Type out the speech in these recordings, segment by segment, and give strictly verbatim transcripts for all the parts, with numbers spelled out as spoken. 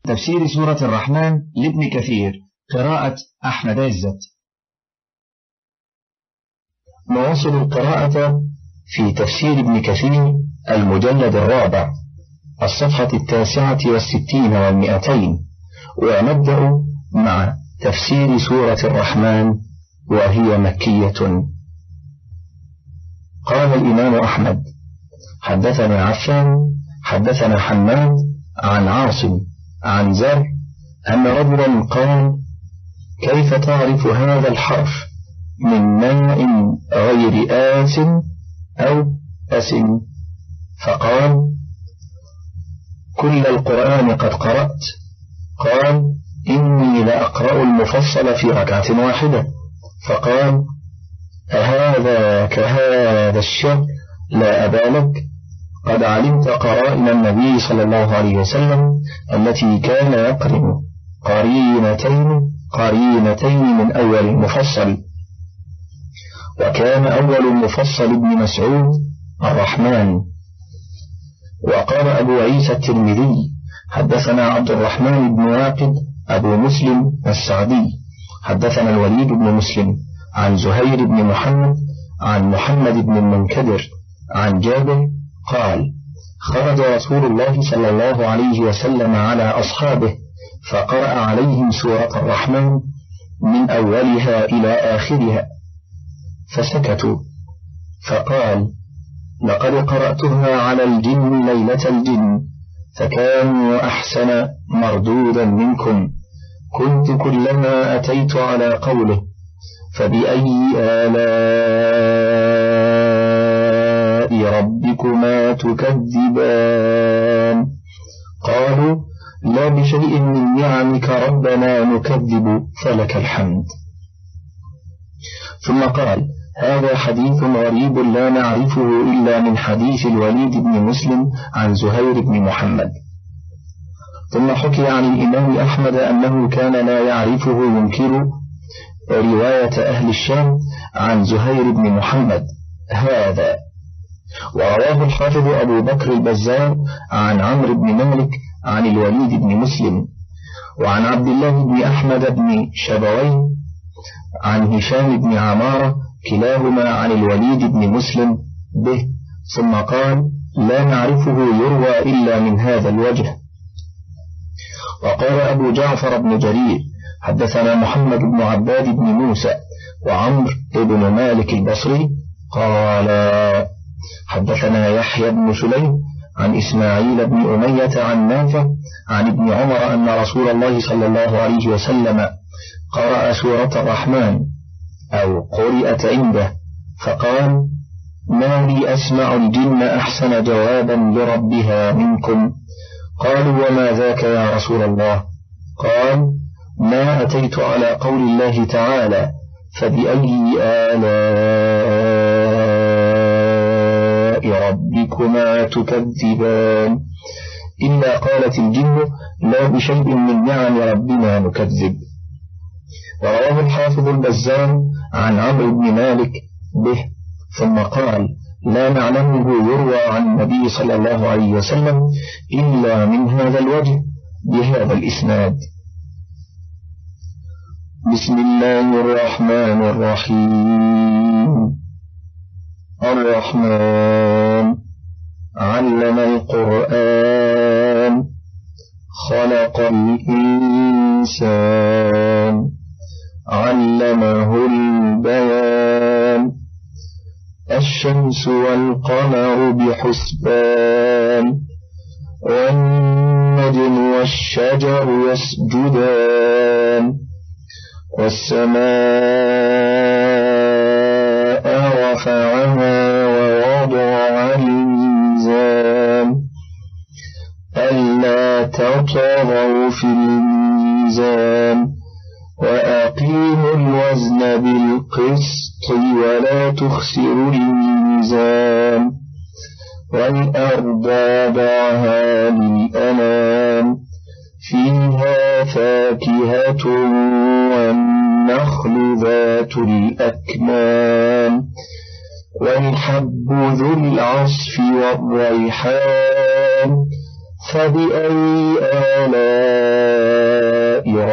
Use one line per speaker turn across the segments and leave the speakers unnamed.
تفسير سورة الرحمن لابن كثير، قراءة أحمد عزت. نواصل القراءة في تفسير ابن كثير المجلد الرابع الصفحة التاسعة والستين والمئتين، ونبدأ مع تفسير سورة الرحمن وهي مكية. قال الإمام أحمد: حدثنا عفان حدثنا حماد عن عاصم عن زر أن رجلا قال: كيف تعرف هذا الحرف من ماء غير آس أو أس؟ فقال: كل القرآن قد قرأت. قال: إني لأقرأ المفصل في ركعة واحدة. فقال: أهذا كهذا الشر لا أبا لك؟ قد علمت قرائن النبي صلى الله عليه وسلم التي كان يقرن قرينتين قرينتين من أول المفصل، وكان أول المفصل ابن مسعود الرحمن. وقال أبو عيسى الترمذي: حدثنا عبد الرحمن بن واقد أبو مسلم السعدي حدثنا الوليد بن مسلم عن زهير بن محمد عن محمد بن المنكدر عن جابر قال: خرج رسول الله صلى الله عليه وسلم على أصحابه فقرأ عليهم سورة الرحمن من أولها إلى آخرها فسكتوا، فقال: لقد قرأتها على الجن ليلة الجن فكانوا أحسن مردودا منكم، كنت كلما أتيت على قوله فبأي آلاء ربكما تكذبان قالوا: لا بشيء من نعمك ربنا نكذب فلك الحمد. ثم قال: هذا حديث غريب لا نعرفه إلا من حديث الوليد بن مسلم عن زهير بن محمد. ثم حكي عن الإمام أحمد أنه كان لا يعرفه ينكر رواية أهل الشام عن زهير بن محمد هذا. ورواه الحافظ أبو بكر البزار عن عمرو بن مالك عن الوليد بن مسلم، وعن عبد الله بن أحمد بن شبوين عن هشام بن عمارة كلاهما عن الوليد بن مسلم به، ثم قال: لا نعرفه يروى إلا من هذا الوجه. وقال أبو جعفر بن جرير: حدثنا محمد بن عباد بن موسى وعمر بن مالك البصري قال: حدثنا يحيى بن سليم عن إسماعيل بن أمية عن نافع عن ابن عمر أن رسول الله صلى الله عليه وسلم قرأ سورة الرحمن أو قرئت عنده فقال: ما لي أسمع الجن أحسن جوابا لربها منكم. قالوا: وما ذاك يا رسول الله؟ قال: ما أتيت على قول الله تعالى فبأي آلاء ربكما تكذبان إلا قالت الجن لا بشيء من نعم ربنا نكذب. ورواه الحافظ البزار عن عمرو بن مالك به، ثم قال: لا نعلمه يروى عن النبي صلى الله عليه وسلم إلا من هذا الوجه بهذا الإسناد. بسم الله الرحمن الرحيم. الرحمن علم القرآن خلق الإنسان علمه البيان الشمس والقمر بحسبان والنجم والشجر يسجدان والسماء رفعها ووضع الميزان ألا تطغوا في الميزان وأقيموا الوزن بالقسط ولا تخسروا الميزان والأرض وضعها للأنام فيها فاكهة والنخل ذات الأكمام والحب ذو العصف والريحان فبأي آلاء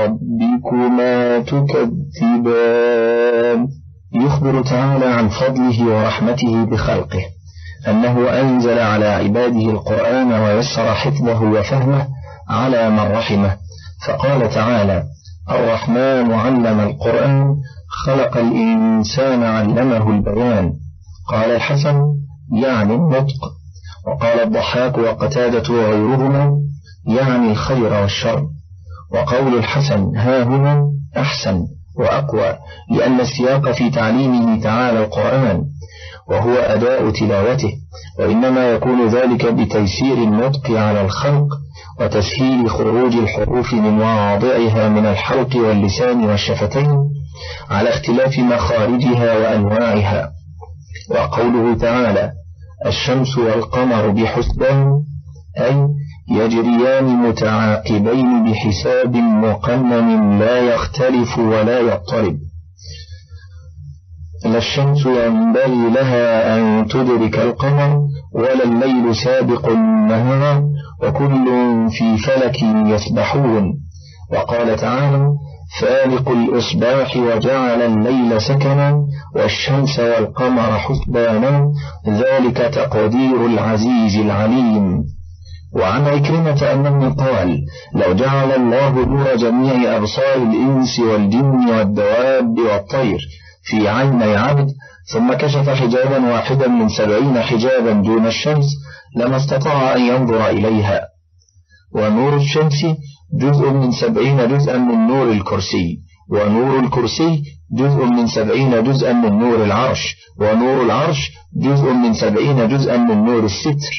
ربكما تكذبان. يخبر تعالى عن فضله ورحمته بخلقه، أنه أنزل على عباده القرآن ويسر حفظه وفهمه على من رحمه، فقال تعالى: الرحمن علم القرآن خلق الإنسان علمه البيان. قال الحسن: يعني النطق. وقال الضحاك وقتادة وغيرهما: يعني الخير والشر. وقول الحسن ها هنا أحسن وأقوى، لأن السياق في تعليمه تعالى القرآن وهو أداء تلاوته، وإنما يكون ذلك بتيسير النطق على الخلق وتسهيل خروج الحروف من مواضعها من الحلق واللسان والشفتين على اختلاف مخارجها وأنواعها. وقوله تعالى: الشمس والقمر بحسبان، أي يجريان متعاقبين بحساب مقنن لا يختلف ولا يضطرب. لا الشمس ينبغي لها أن تدرك القمر ولا الليل سابق النهار وكل في فلك يسبحون. وقال تعالى: فالق الإصباح وجعل الليل سكنا والشمس والقمر حسبانا ذلك تقدير العزيز العليم. وعن عكرمة أنه قال: لو جعل الله نور جميع أبصار الإنس والجن والدواب والطير في عيني عبد ثم كشف حجابا واحدا من سبعين حجابا دون الشمس لما استطاع أن ينظر إليها. ونور الشمس جزء من سبعين جزءا من نور الكرسي، ونور الكرسي جزء من سبعين جزءا من نور العرش، ونور العرش جزء من سبعين جزءا من نور الستر.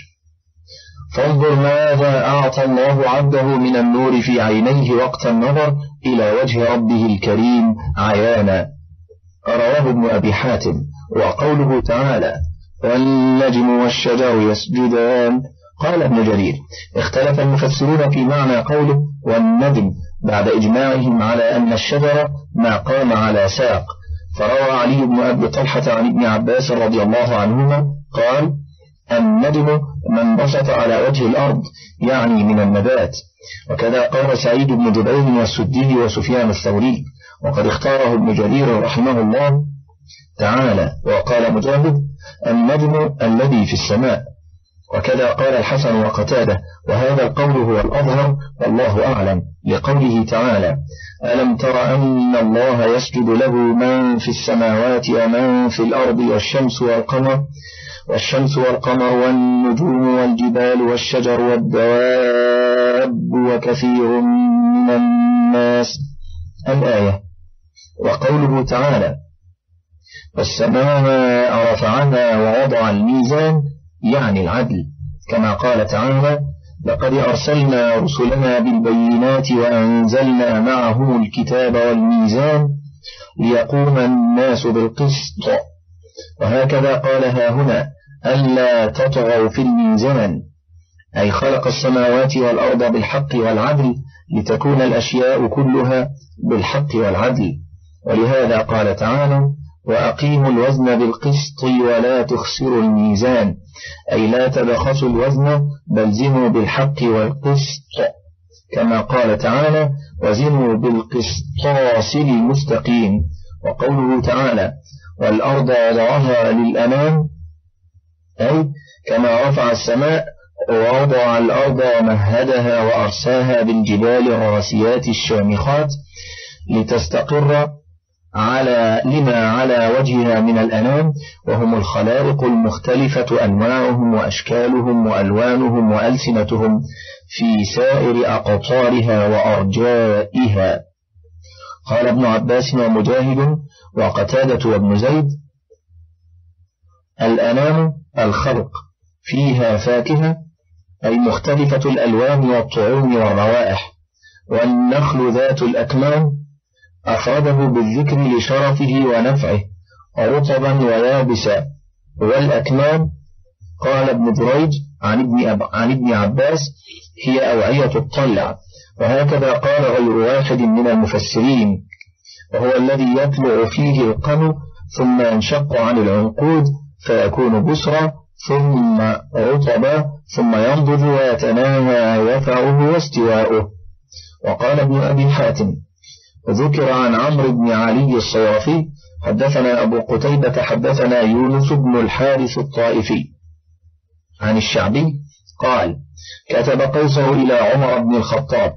فانظر ماذا أعطى الله عبده من النور في عينيه وقت النظر إلى وجه ربه الكريم عيانا. رواه ابن أبي حاتم. وقوله تعالى: والنجم والشجر يسجدان، قال ابن جرير: اختلف المفسرون في معنى قوله والنجم بعد إجماعهم على أن الشجر ما قام على ساق، فروى علي بن أبي طلحة عن ابن عباس رضي الله عنهما قال: النجم من بسط على وجه الأرض، يعني من النبات. وكذا قال سعيد بن جبير والسدي وسفيان الثوري، وقد اختاره ابن جرير رحمه الله تعالى. وقال مجاهد: النجم الذي في السماء. وكذا قال الحسن وقتادة، وهذا القول هو الأظهر والله أعلم، لقوله تعالى: ألم تر أن الله يسجد له من في السماوات ومن في الأرض والشمس والقمر والشمس والقمر والنجوم والجبال والشجر والدواب وكثير من الناس. الآية. وقوله تعالى: والسماء رفعها ووضع الميزان، يعني العدل، كما قال تعالى: لقد أرسلنا رسلنا بالبينات وأنزلنا معهم الكتاب والميزان ليقوم الناس بالقسط. وهكذا قالها هنا: ألا تطغوا في الميزان، أي خلق السماوات والأرض بالحق والعدل لتكون الأشياء كلها بالحق والعدل. ولهذا قال تعالى: وأقيموا الوزن بالقسط ولا تخسروا الميزان، أي لا تبخسوا الوزن بل زنوا بالحق والقسط، كما قال تعالى: وزنوا بالقسطاس المستقيم. وقوله تعالى: والأرض وضعها للأنام، أي كما رفع السماء ووضع الأرض ومهدها وأرساها بالجبال الراسيات الشامخات لتستقر على لما على وجهها من الأنام، وهم الخلائق المختلفة أنواعهم وأشكالهم وألوانهم وألسنتهم في سائر أقطارها وأرجائها. قال ابن عباس ومجاهد وقتادة وابن زيد: الأنام الخلق، فيها فاكهة، أي مختلفة الألوان والطعوم والروائح. والنخل ذات الأكمام أفرده بالذكر لشرفه ونفعه، رطبا ويابسا. والأكمام قال ابن جريج عن ابن, أب... عن ابن عباس: هي أوعية الطلع. وهكذا قال غير واحد من المفسرين: وهو الذي يطلع فيه القمر ثم ينشق عن العنقود فيكون بسرا ثم رطبا ثم ينضج ويتناهى يفعه واستواؤه. وقال ابن أبي حاتم: ذكر عن عمرو بن علي الصوافي حدثنا أبو قتيبة حدثنا يونس بن الحارث الطائفي عن الشعبي قال كتب قيصر إلى عمر بن الخطاب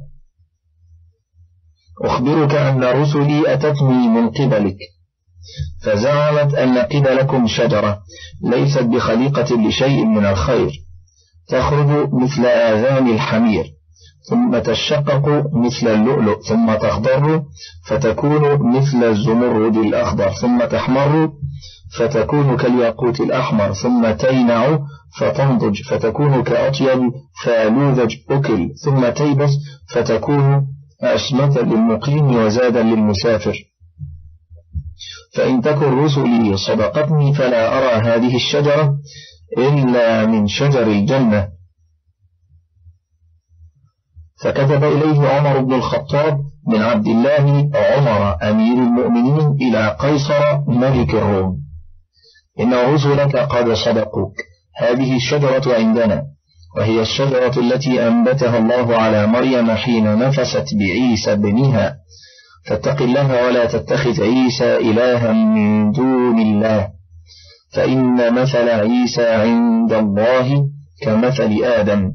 أخبرك أن رسلي أتتني من قبلك فزعمت أن قبلكم شجرة ليست بخليقة لشيء من الخير تخرج مثل آذان الحمير ثم تشقق مثل اللؤلؤ ثم تخضر فتكون مثل الزمرد الأخضر ثم تحمر فتكون كالياقوت الأحمر ثم تينع فتنضج فتكون كأطيب فالوذج أكل ثم تيبس فتكون أشمة للمقيم وزادا للمسافر فإن تكن رسلي صدقتني فلا أرى هذه الشجرة إلا من شجر الجنة. فكتب إليه عمر بن الخطاب من عبد الله عمر أمير المؤمنين إلى قيصر ملك الروم إن رسلك قد صدقوك هذه الشجرة عندنا وهي الشجرة التي أنبتها الله على مريم حين نفست بعيسى ابنها فاتق الله ولا تتخذ عيسى إلها من دون الله فإن مثل عيسى عند الله كمثل آدم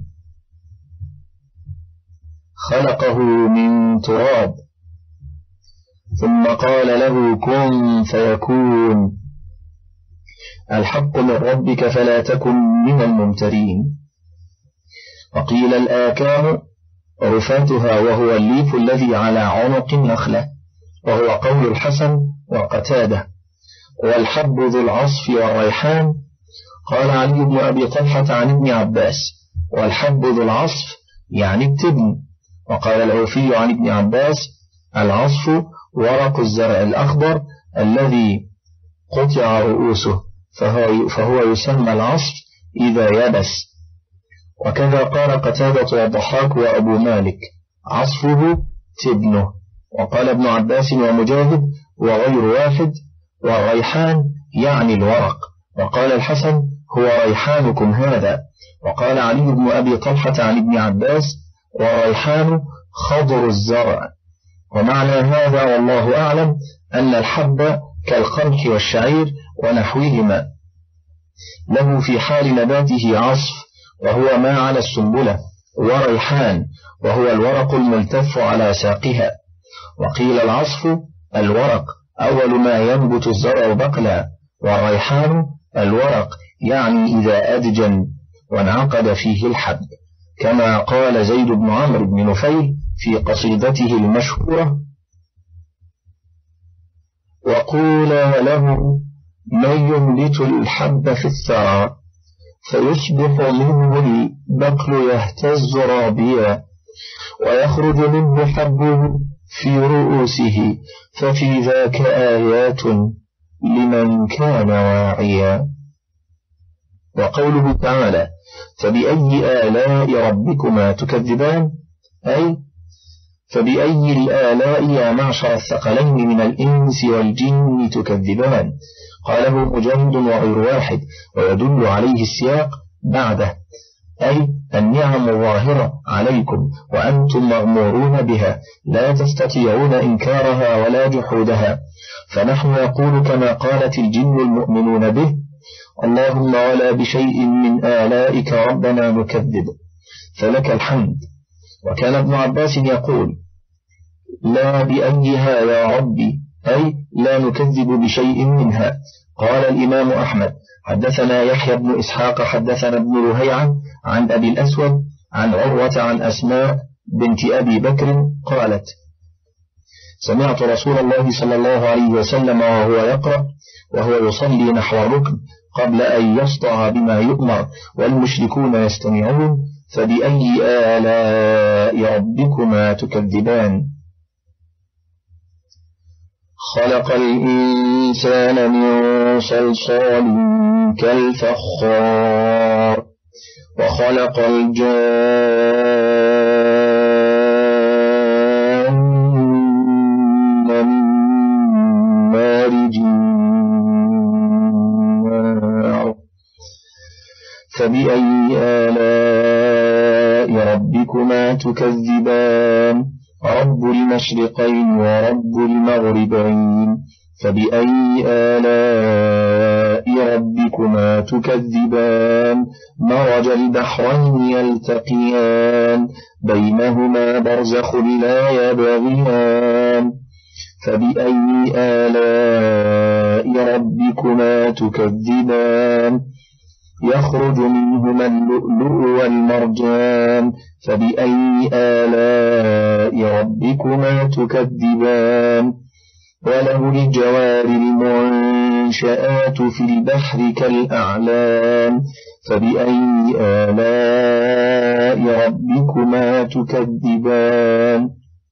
خلقه من تراب ثم قال له كن فيكون الحق من ربك فلا تكن من الممترين. وقيل الآكام رفاتها وهو الليف الذي على عنق النخلة وهو قول الحسن وقتاده. والحب ذو العصف والريحان قال علي بن أبي طلحة عن ابن عباس والحب ذو العصف يعني التبن. وقال العوفي عن ابن عباس العصف ورق الزرع الأخضر الذي قطع رؤوسه فهو, فهو يسمى العصف إذا يبس. وكذا قال قتادة والضحاك وأبو مالك عصفه تبنه. وقال ابن عباس ومجاهد وغير واحد والريحان يعني الورق. وقال الحسن هو ريحانكم هذا. وقال علي بن أبي طلحة عن ابن عباس والريحان خضر الزرع. ومعنى هذا والله أعلم أن الحب كالقمح والشعير ونحوهما له في حال نباته عصف وهو ما على السنبلة وريحان وهو الورق الملتف على ساقها. وقيل العصف الورق أول ما ينبت الزرع بقلا والريحان الورق يعني إذا أدجن وانعقد فيه الحب كما قال زيد بن عمرو بن نفيل في قصيدته المشهورة وقولا له من ينبت الحب في الثرى فيصبح منه البقل يهتز رابيا ويخرج منه حبه في رؤوسه ففي ذاك آيات لمن كان واعيا. وقوله تعالى فبأي آلاء ربكما تكذبان أي فبأي الآلاء يا معشر الثقلين من الإنس والجن تكذبان قاله مجاهد وغير واحد ويدل عليه السياق بعده أي النعم ظاهرة عليكم وأنتم مغمورون بها لا تستطيعون إنكارها ولا جحودها فنحن نقول كما قالت الجن المؤمنون به اللهم ولا بشيء من آلائك ربنا نكذب فلك الحمد. وكان ابن عباس يقول لا بأيها يا ربي أي لا نكذب بشيء منها. قال الإمام أحمد حدثنا يحيى بن إسحاق حدثنا ابن لهيعة عن أبي الأسود عن عروة عن أسماء بنت أبي بكر قالت سمعت رسول الله صلى الله عليه وسلم وهو يقرأ وهو يصلي نحو الركن قبل أن يسطع بما يؤمر والمشركون يستمعون فبأي آلاء ربكما تكذبان. خلق الإنسان من صلصال كالفخار وخلق الجان من مارج النار فبأي آلاء ربكما تكذبان. رب المشرقين ورب المغربين فبأي آلاء ربكما تكذبان مرج البحرين يلتقيان بينهما برزخ لا يبغيان فبأي آلاء ربكما تكذبان يخرج منهما اللؤلؤ والمرجان فبأي آلاء ربكما تكذبان وله الجوار المنشآت في البحر كالأعلام فبأي آلاء ربكما تكذبان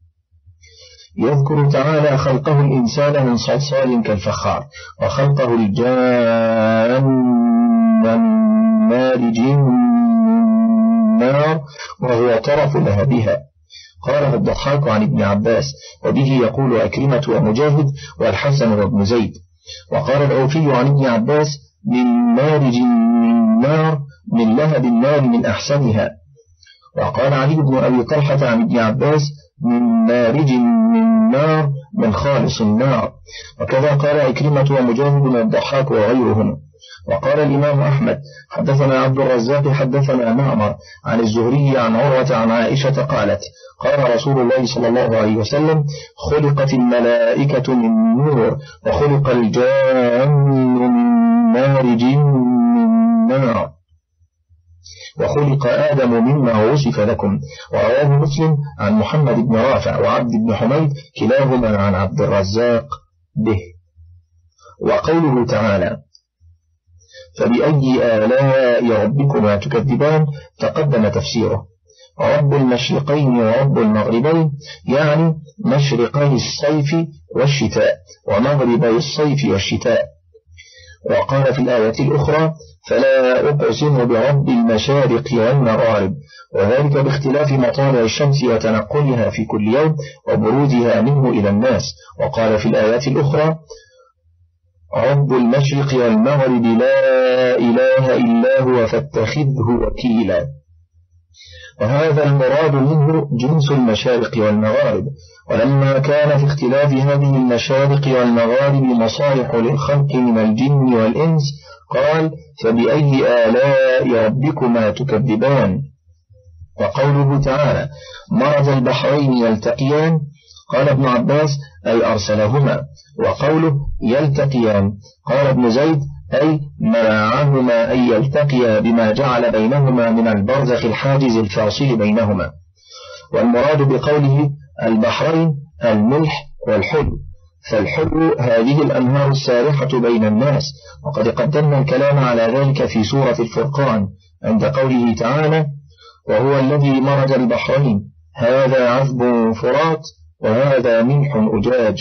يذكر تعالى خلقه الإنسان من صلصال كالفخار وخلقه الجان من مارج من نار وهو طرف لهبها. قاله الضحاك عن ابن عباس وبه يقول أكرمة ومجاهد والحسن وابن زيد. وقال العوفي عن ابن عباس من مارج من نار من لهب النار من أحسنها. وقال علي بن أبي طلحة عن ابن عباس من مارج من نار من خالص النار. وكذا قال أكرمة ومجاهد والضحاك وغيرهم. وقال الإمام أحمد حدثنا عبد الرزاق حدثنا معمر عن الزهري عن عروة عن عائشة قالت قال رسول الله صلى الله عليه وسلم خلقت الملائكة من نور وخلق الجان من مارج من نار وخلق آدم مما وصف لكم. ورواه مسلم عن محمد بن رافع وعبد بن حميد كلاهما عن عبد الرزاق به. وقوله تعالى فبأي آلاء ربكما تكذبان تقدم تفسيره. رب المشرقين ورب المغربين يعني مشرقي الصيف والشتاء ومغربي الصيف والشتاء. وقال في الآية الأخرى فلا أقسم برب المشارق والمغارب وذلك باختلاف مطالع الشمس وتنقلها في كل يوم وبروزها منه إلى الناس. وقال في الآيات الأخرى رب المشرق والمغرب لا إله إلا هو فاتخذه وكيلا. وهذا المراد منه جنس المشارق والمغارب. ولما كان في اختلاف هذه المشارق والمغارب مصالح للخلق من الجن والإنس قال فبأي آلاء ربكما تكذبان. وقوله تعالى مرج البحرين يلتقيان قال ابن عباس أي أرسلهما. وقوله يلتقيان قال ابن زيد أي منعهما أن يلتقيا بما جعل بينهما من البرزخ الحاجز الفاصل بينهما. والمراد بقوله البحرين الملح والحلو فالحلو هذه الأنهار السارحة بين الناس. وقد قدمنا الكلام على ذلك في سورة الفرقان عند قوله تعالى وهو الذي مرج البحرين هذا عذب فرات وهذا ملح أجاج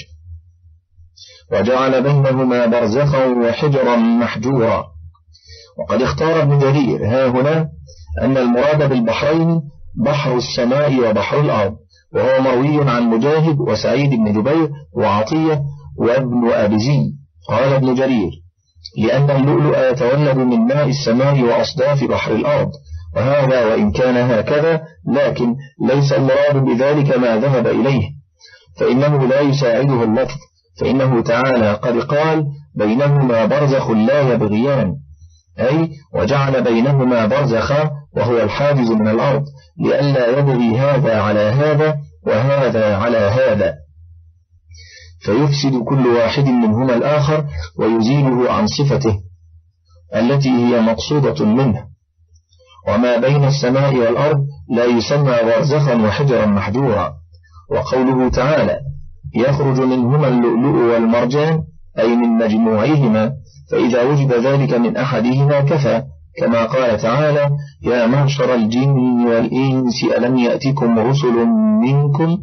وجعل بينهما برزخا وحجرا محجورا. وقد اختار ابن جرير ها هنا أن المراد بالبحرين بحر السماء وبحر الأرض وهو مروي عن مجاهد وسعيد بن جبير وعطية وابن أبزي. قال ابن جرير لأن اللؤلؤ يتولد من ماء السماء وأصداف بحر الأرض وهذا وإن كان هكذا لكن ليس المراد بذلك ما ذهب إليه فإنه لا يساعده اللفظ فإنه تعالى قد قال بينهما برزخ لا يبغيان أي وجعل بينهما برزخا وهو الحاجز من الأرض لئلا يبغي هذا على هذا وهذا على هذا فيفسد كل واحد منهما الآخر ويزيله عن صفته التي هي مقصودة منه. وما بين السماء والأرض لا يسمى برزخا وحجرا محجورا. وقوله تعالى يخرج منهما اللؤلؤ والمرجان أي من مجموعهما فإذا وجد ذلك من أحدهما كفى كما قال تعالى يا معشر الجن والإنس ألم يأتكم رسل منكم.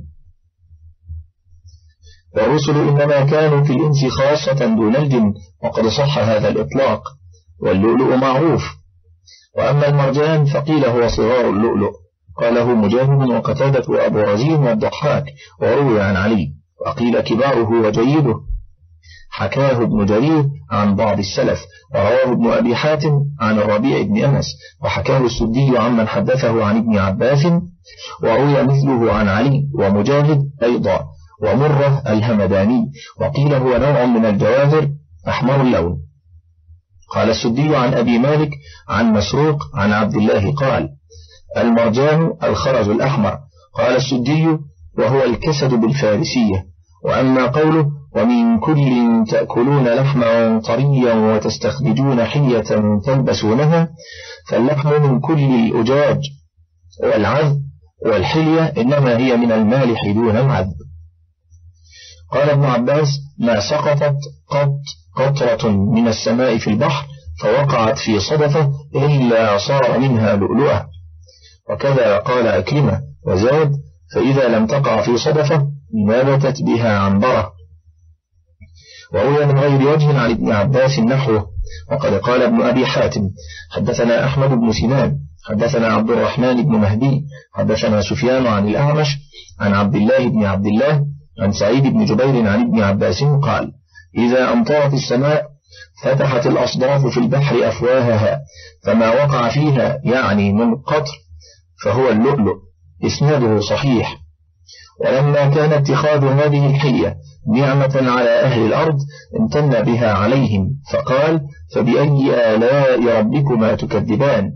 والرسل إنما كانوا في الإنس خاصة دون الجن وقد صح هذا الإطلاق. واللؤلؤ معروف. وأما المرجان فقيل هو صغار اللؤلؤ قاله مجاهد وقتادة وأبو رزين والضحاك وروي عن علي وقيل كباره وجيده حكاه ابن جرير عن بعض السلف، ورواه ابن أبي حاتم عن الربيع بن أنس، وحكاه السدي عمن حدثه عن ابن عباس، وروي مثله عن علي ومجاهد أيضا ومرة الهمداني، وقيل هو نوع من الجواهر أحمر اللون. قال السدي عن أبي مالك عن مسروق عن عبد الله قال: المرجان الخرز الأحمر. قال السدي: وهو الكسد بالفارسية. وأما قوله: ومن كل تأكلون لحما طريا وتستخرجون حلية تلبسونها، فاللحم من كل الأجاج والعذب، والحلية إنما هي من المالح دون العذب. قال ابن عباس: ما سقطت قط قطرة من السماء في البحر فوقعت في صدفة إلا صار منها لؤلؤة. وكذا قال أكرمة، وزاد: فإذا لم تقع في صدفة نبتت بها عنبرة. وروي من غير وجه عن ابن عباس نحوه. وقد قال ابن أبي حاتم: حدثنا أحمد بن سنان حدثنا عبد الرحمن بن مهدي حدثنا سفيان عن الأعمش عن عبد الله بن عبد الله عن سعيد بن جبير عن ابن عباس قال: إذا أمطرت السماء فتحت الأصداف في البحر أفواهها، فما وقع فيها يعني من قطر فهو اللؤلؤ. إسناده صحيح. ولما كان اتخاذ هذه الحلية نعمة على أهل الأرض امتن بها عليهم، فقال: فبأي آلاء ربكما تكذبان.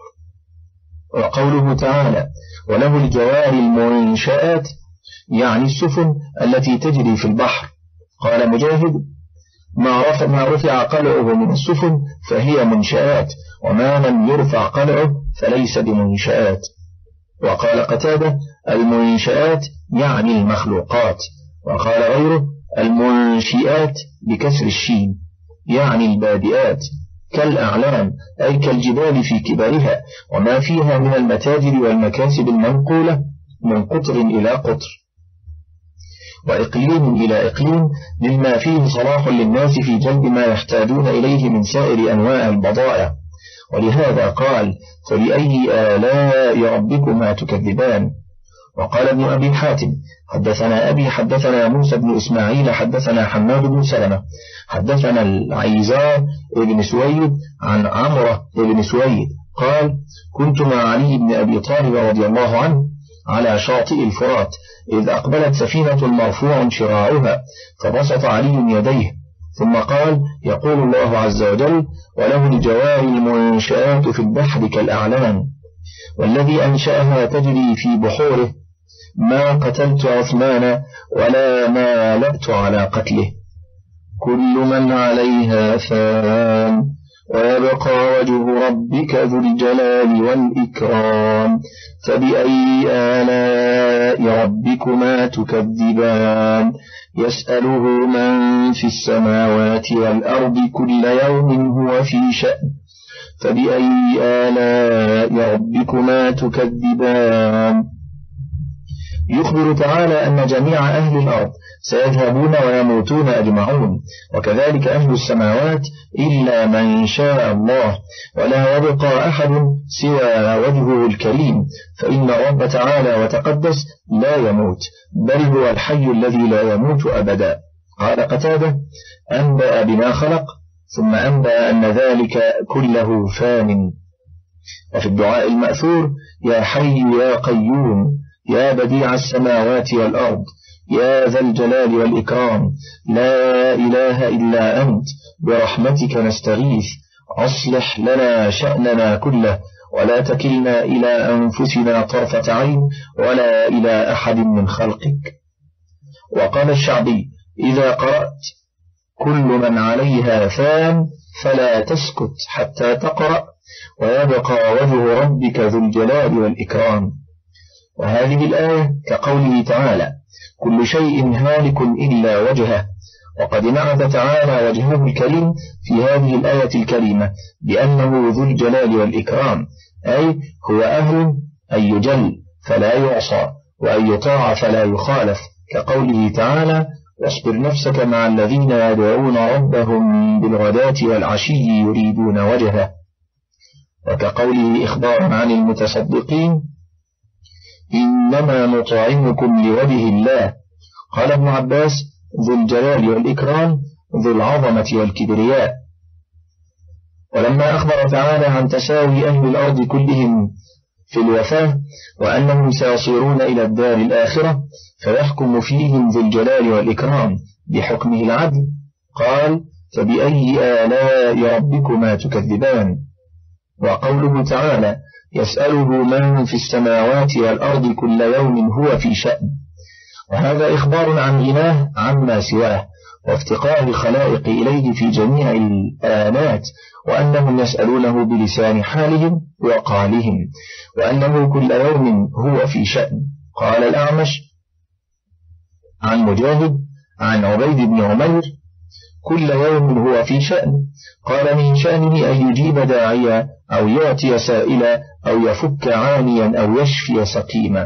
وقوله تعالى: وله الجوار المنشآت، يعني السفن التي تجري في البحر. قال مجاهد: ما رفع, ما رفع قلعه من السفن فهي منشآت، وما لم يرفع قلعه فليس بمنشآت. وقال قتادة: المنشآت يعني المخلوقات. وقال غيره: المنشئات بكسر الشين يعني البادئات، كالأعلام أي كالجبال في كبارها، وما فيها من المتاجر والمكاسب المنقولة من قطر إلى قطر وإقليم إلى إقليم، مما فيه صلاح للناس في جلب ما يحتاجون إليه من سائر أنواع البضائع. ولهذا قال: فبأي آلاء ربكما تكذبان. وقال ابن أبي حاتم: حدثنا أبي حدثنا موسى بن إسماعيل حدثنا حماد بن سلمة حدثنا العيزار بن سويد عن عمرة بن سويد قال: كنت مع علي بن أبي طالب رضي الله عنه على شاطئ الفرات، إذ أقبلت سفينة مرفوع شراعها، فبسط علي يديه ثم قال: يقول الله عز وجل: وله الجوار المنشآت في البحر كالأعلام، والذي أنشأها تجري في بحوره، ما قتلت عثمان ولا ما لأت على قتله. كل من عليها فان، ويبقى وجه ربك ذو الجلال والإكرام، فبأي آلاء ربكما تكذبان. يسأله من في السماوات والأرض كل يوم هو في شأن، فبأي آلاء ربكما تكذبان. يخبر تعالى أن جميع أهل الأرض سيذهبون ويموتون أجمعون، وكذلك أهل السماوات إلا من شاء الله، ولا يبقى أحد سوى وجهه الكريم، فإن الرب تعالى وتقدس لا يموت، بل هو الحي الذي لا يموت أبدا. قال قتادة: أنبأ بما خلق، ثم أنبأ أن ذلك كله فان. وفي الدعاء المأثور: يا حي يا قيوم، يا بديع السماوات والأرض، يا ذا الجلال والإكرام، لا إله إلا أنت، برحمتك نستغيث، أصلح لنا شأننا كله، ولا تكلنا إلى أنفسنا طرفة عين ولا إلى أحد من خلقك. وقال الشعبي: إذا قرأت كل من عليها فان فلا تسكت حتى تقرأ ويبقى وجه ربك ذو الجلال والإكرام. وهذه الآية كقوله تعالى: كل شيء هالك إلا وجهه. وقد نعت تعالى وجهه الكريم في هذه الآية الكريمة بأنه ذو الجلال والإكرام، أي هو أهل أن يجل فلا يعصى وأن يطاع فلا يخالف، كقوله تعالى: واصبر نفسك مع الذين يدعون ربهم بالغداة والعشي يريدون وجهه. وكقوله إخبارا عن المتصدقين: إنما نطعمكم لوجه الله. قال ابن عباس: ذو الجلال والإكرام ذو العظمة والكبرياء. ولما أخبر تعالى عن تساوي أهل الأرض كلهم في الوفاة وأنهم سيصيرون إلى الدار الآخرة فيحكم فيهم ذو الجلال والإكرام بحكمه العدل، قال: فبأي آلاء ربكما تكذبان. وقوله تعالى: يسأله من في السماوات والأرض كل يوم هو في شأن، وهذا إخبار عن غناه عما سواه وافتقار الخلائق إليه في جميع الآلات، وأنهم يسألونه بلسان حالهم وقالهم، وأنه كل يوم هو في شأن. قال الأعمش عن مجاهد عن عبيد بن عمير: كل يوم هو في شأن. قال: من شأنه أن يجيب داعيا أو يعطي سائلا أو يفك عانيا أو يشفي سقيما.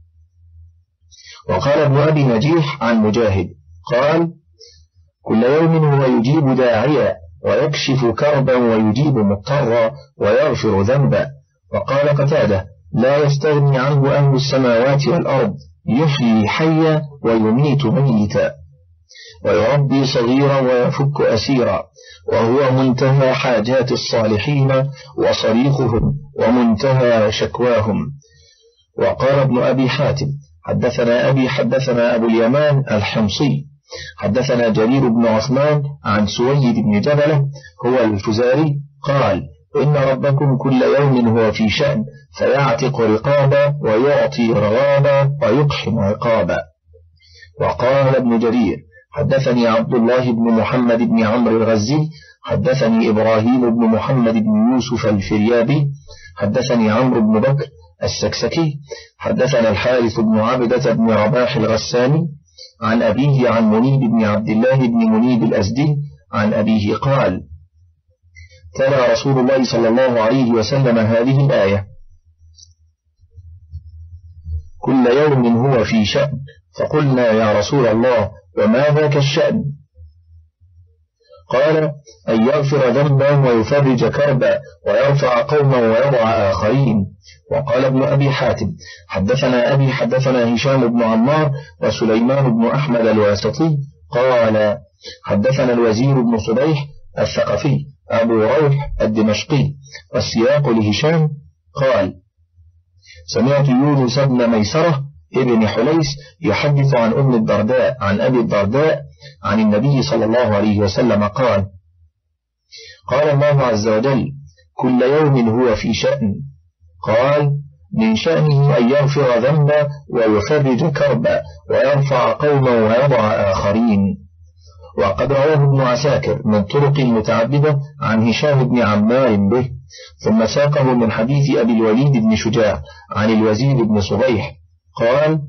وقال ابن أبي نجيح عن مجاهد قال: كل يوم هو يجيب داعيا ويكشف كربا ويجيب مضطرا ويغفر ذنبا. وقال قتادة: لا يستغني عنه أهل السماوات والأرض، يحيي حيا ويميت ميتا، ويربي صغيرا ويفك أسيرا، وهو منتهى حاجات الصالحين وصريخهم ومنتهى شكواهم. وقال ابن أبي حاتم: حدثنا أبي حدثنا أبو اليمان الحمصي حدثنا جرير بن عثمان عن سويد بن جبلة هو الفزاري قال: إن ربكم كل يوم هو في شأن، فيعتق رقابا ويعطي رغابا ويقحم عقابا. وقال ابن جرير: حدثني عبد الله بن محمد بن عمرو الغزي حدثني إبراهيم بن محمد بن يوسف الفريابي حدثني عمرو بن بكر السكسكي حدثنا الحارث بن عبدة بن رباح الغساني عن أبيه عن منيب بن عبد الله بن منيب الأزدي عن أبيه قال: تلا رسول الله صلى الله عليه وسلم هذه الآية: كل يوم هو في شأن. فقلنا: يا رسول الله، وما ذاك الشأن؟ قال: أن يغفر ذنبا ويفرج كربا ويرفع قوما ويضع آخرين. وقال ابن أبي حاتم: حدثنا أبي حدثنا هشام بن عمار وسليمان بن أحمد الواسطي قال: حدثنا الوزير بن صبيح الثقفي أبو روح الدمشقي، والسياق لهشام قال: سمعت يونس بن ميسرة ابن حليس يحدث عن أم الدرداء عن أبي الدرداء عن النبي صلى الله عليه وسلم قال: قال الله عز وجل: كل يوم هو في شأن. قال: من شأنه أن يغفر ذنبا ويفرج كربا ويرفع قوما ويضع آخرين. وقد رواه ابن عساكر من طرق متعددة عن هشام بن عمار به، ثم ساقه من حديث أبي الوليد بن شجاع عن الوزير بن صبيح قال: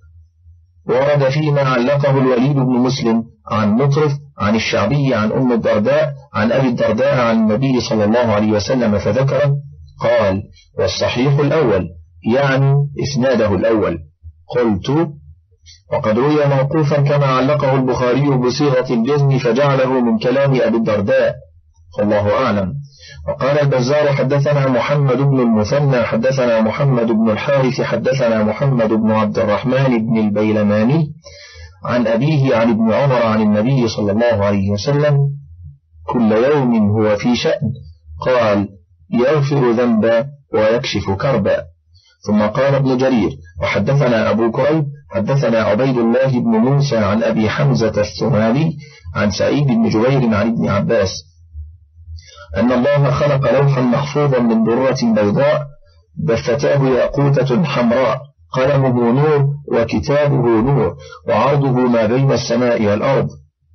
ورد فيما علقه الوليد بن مسلم عن مطرف عن الشعبي عن أم الدرداء عن أبي الدرداء عن النبي صلى الله عليه وسلم فذكره. قال: والصحيح الأول، يعني إسناده الأول. قلت: وقد روي موقوفا كما علقه البخاري بصيغة الجزم فجعله من كلام أبي الدرداء، والله أعلم. وقال البزار: حدثنا محمد بن المثنى حدثنا محمد بن الحارث حدثنا محمد بن عبد الرحمن بن البيلماني عن أبيه عن ابن عمر عن النبي صلى الله عليه وسلم: كل يوم هو في شأن. قال: يغفر ذنبا ويكشف كربا. ثم قال ابن جرير: وحدثنا أبو كريب حدثنا عبيد الله بن موسى عن أبي حمزة الثمالي عن سعيد بن جبير عن ابن عباس أن الله خلق لوحا محفوظا من درة بيضاء بفتاه ياقوتة حمراء، قلمه نور وكتابه نور، وعرضه ما بين السماء والأرض،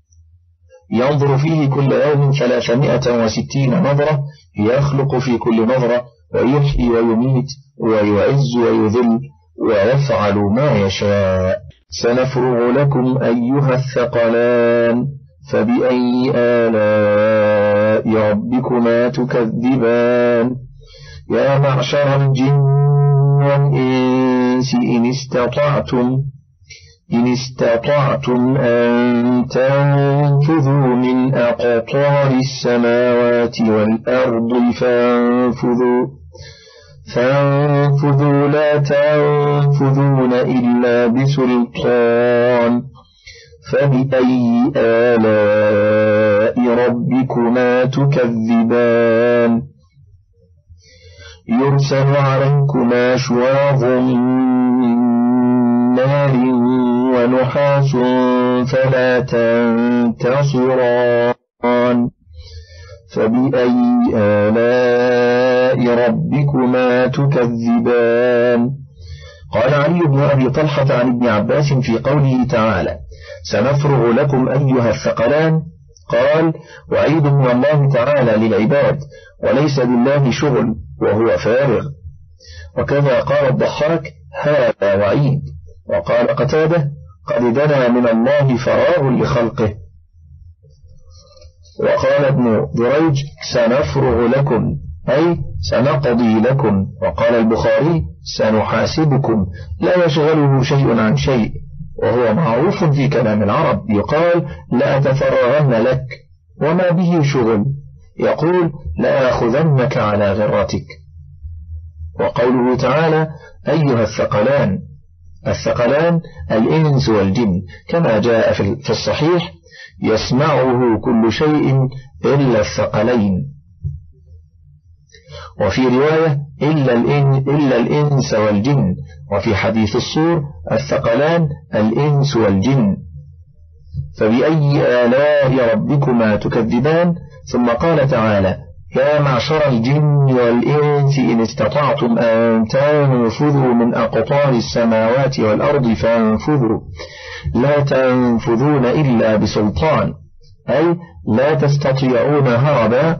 ينظر فيه كل يوم ثلاثمائة وستين نظرة، يخلق في كل نظرة ويحيي ويميت ويعز ويذل ويفعل ما يشاء. سنفرغ لكم أيها الثقلان، فبأي آلاء ربكما تكذبان. يا معشر الجن والإنس إن استطعتم إن استطعتم أن تنفذوا من أقطار السماوات والأرض فانفذوا فانفذوا لا تنفذون إلا بسلطان فبأي آلاء ربكما تكذبان يرسل عليكما شواظ من نار ونحاس فلا تنتصران فبأي آلاء ربكما تكذبان قال علي بن أبي طلحة عن ابن عباس في قوله تعالى سنفرغ لكم أيها الثقلان قال وعيد من الله تعالى للعباد وليس لله شغل وهو فارغ وكذا قال الضحاك هذا وعيد وقال قتادة قد دنا من الله فراغ لخلقه وقال ابن دريج سنفرغ لكم أي سنقضي لكم وقال البخاري سنحاسبكم لا يشغله شيء عن شيء وهو معروف في كلام العرب يقال لا أتفرغن لك وما به شغل يقول لا أخذنك على غرتك وقوله تعالى أيها الثقلان الثقلان الإنس والجن كما جاء في الصحيح يسمعه كل شيء إلا الثقلين وفي رواية إلا, الإن إلا الإنس والجن وفي حديث الصور الثقلان الإنس والجن فبأي آلاء ربكما تكذبان ثم قال تعالى يا معشر الجن والإنس إن استطعتم أن تنفذوا من أقطار السماوات والأرض فانفذوا لا تنفذون إلا بسلطان أي لا تستطيعون هربا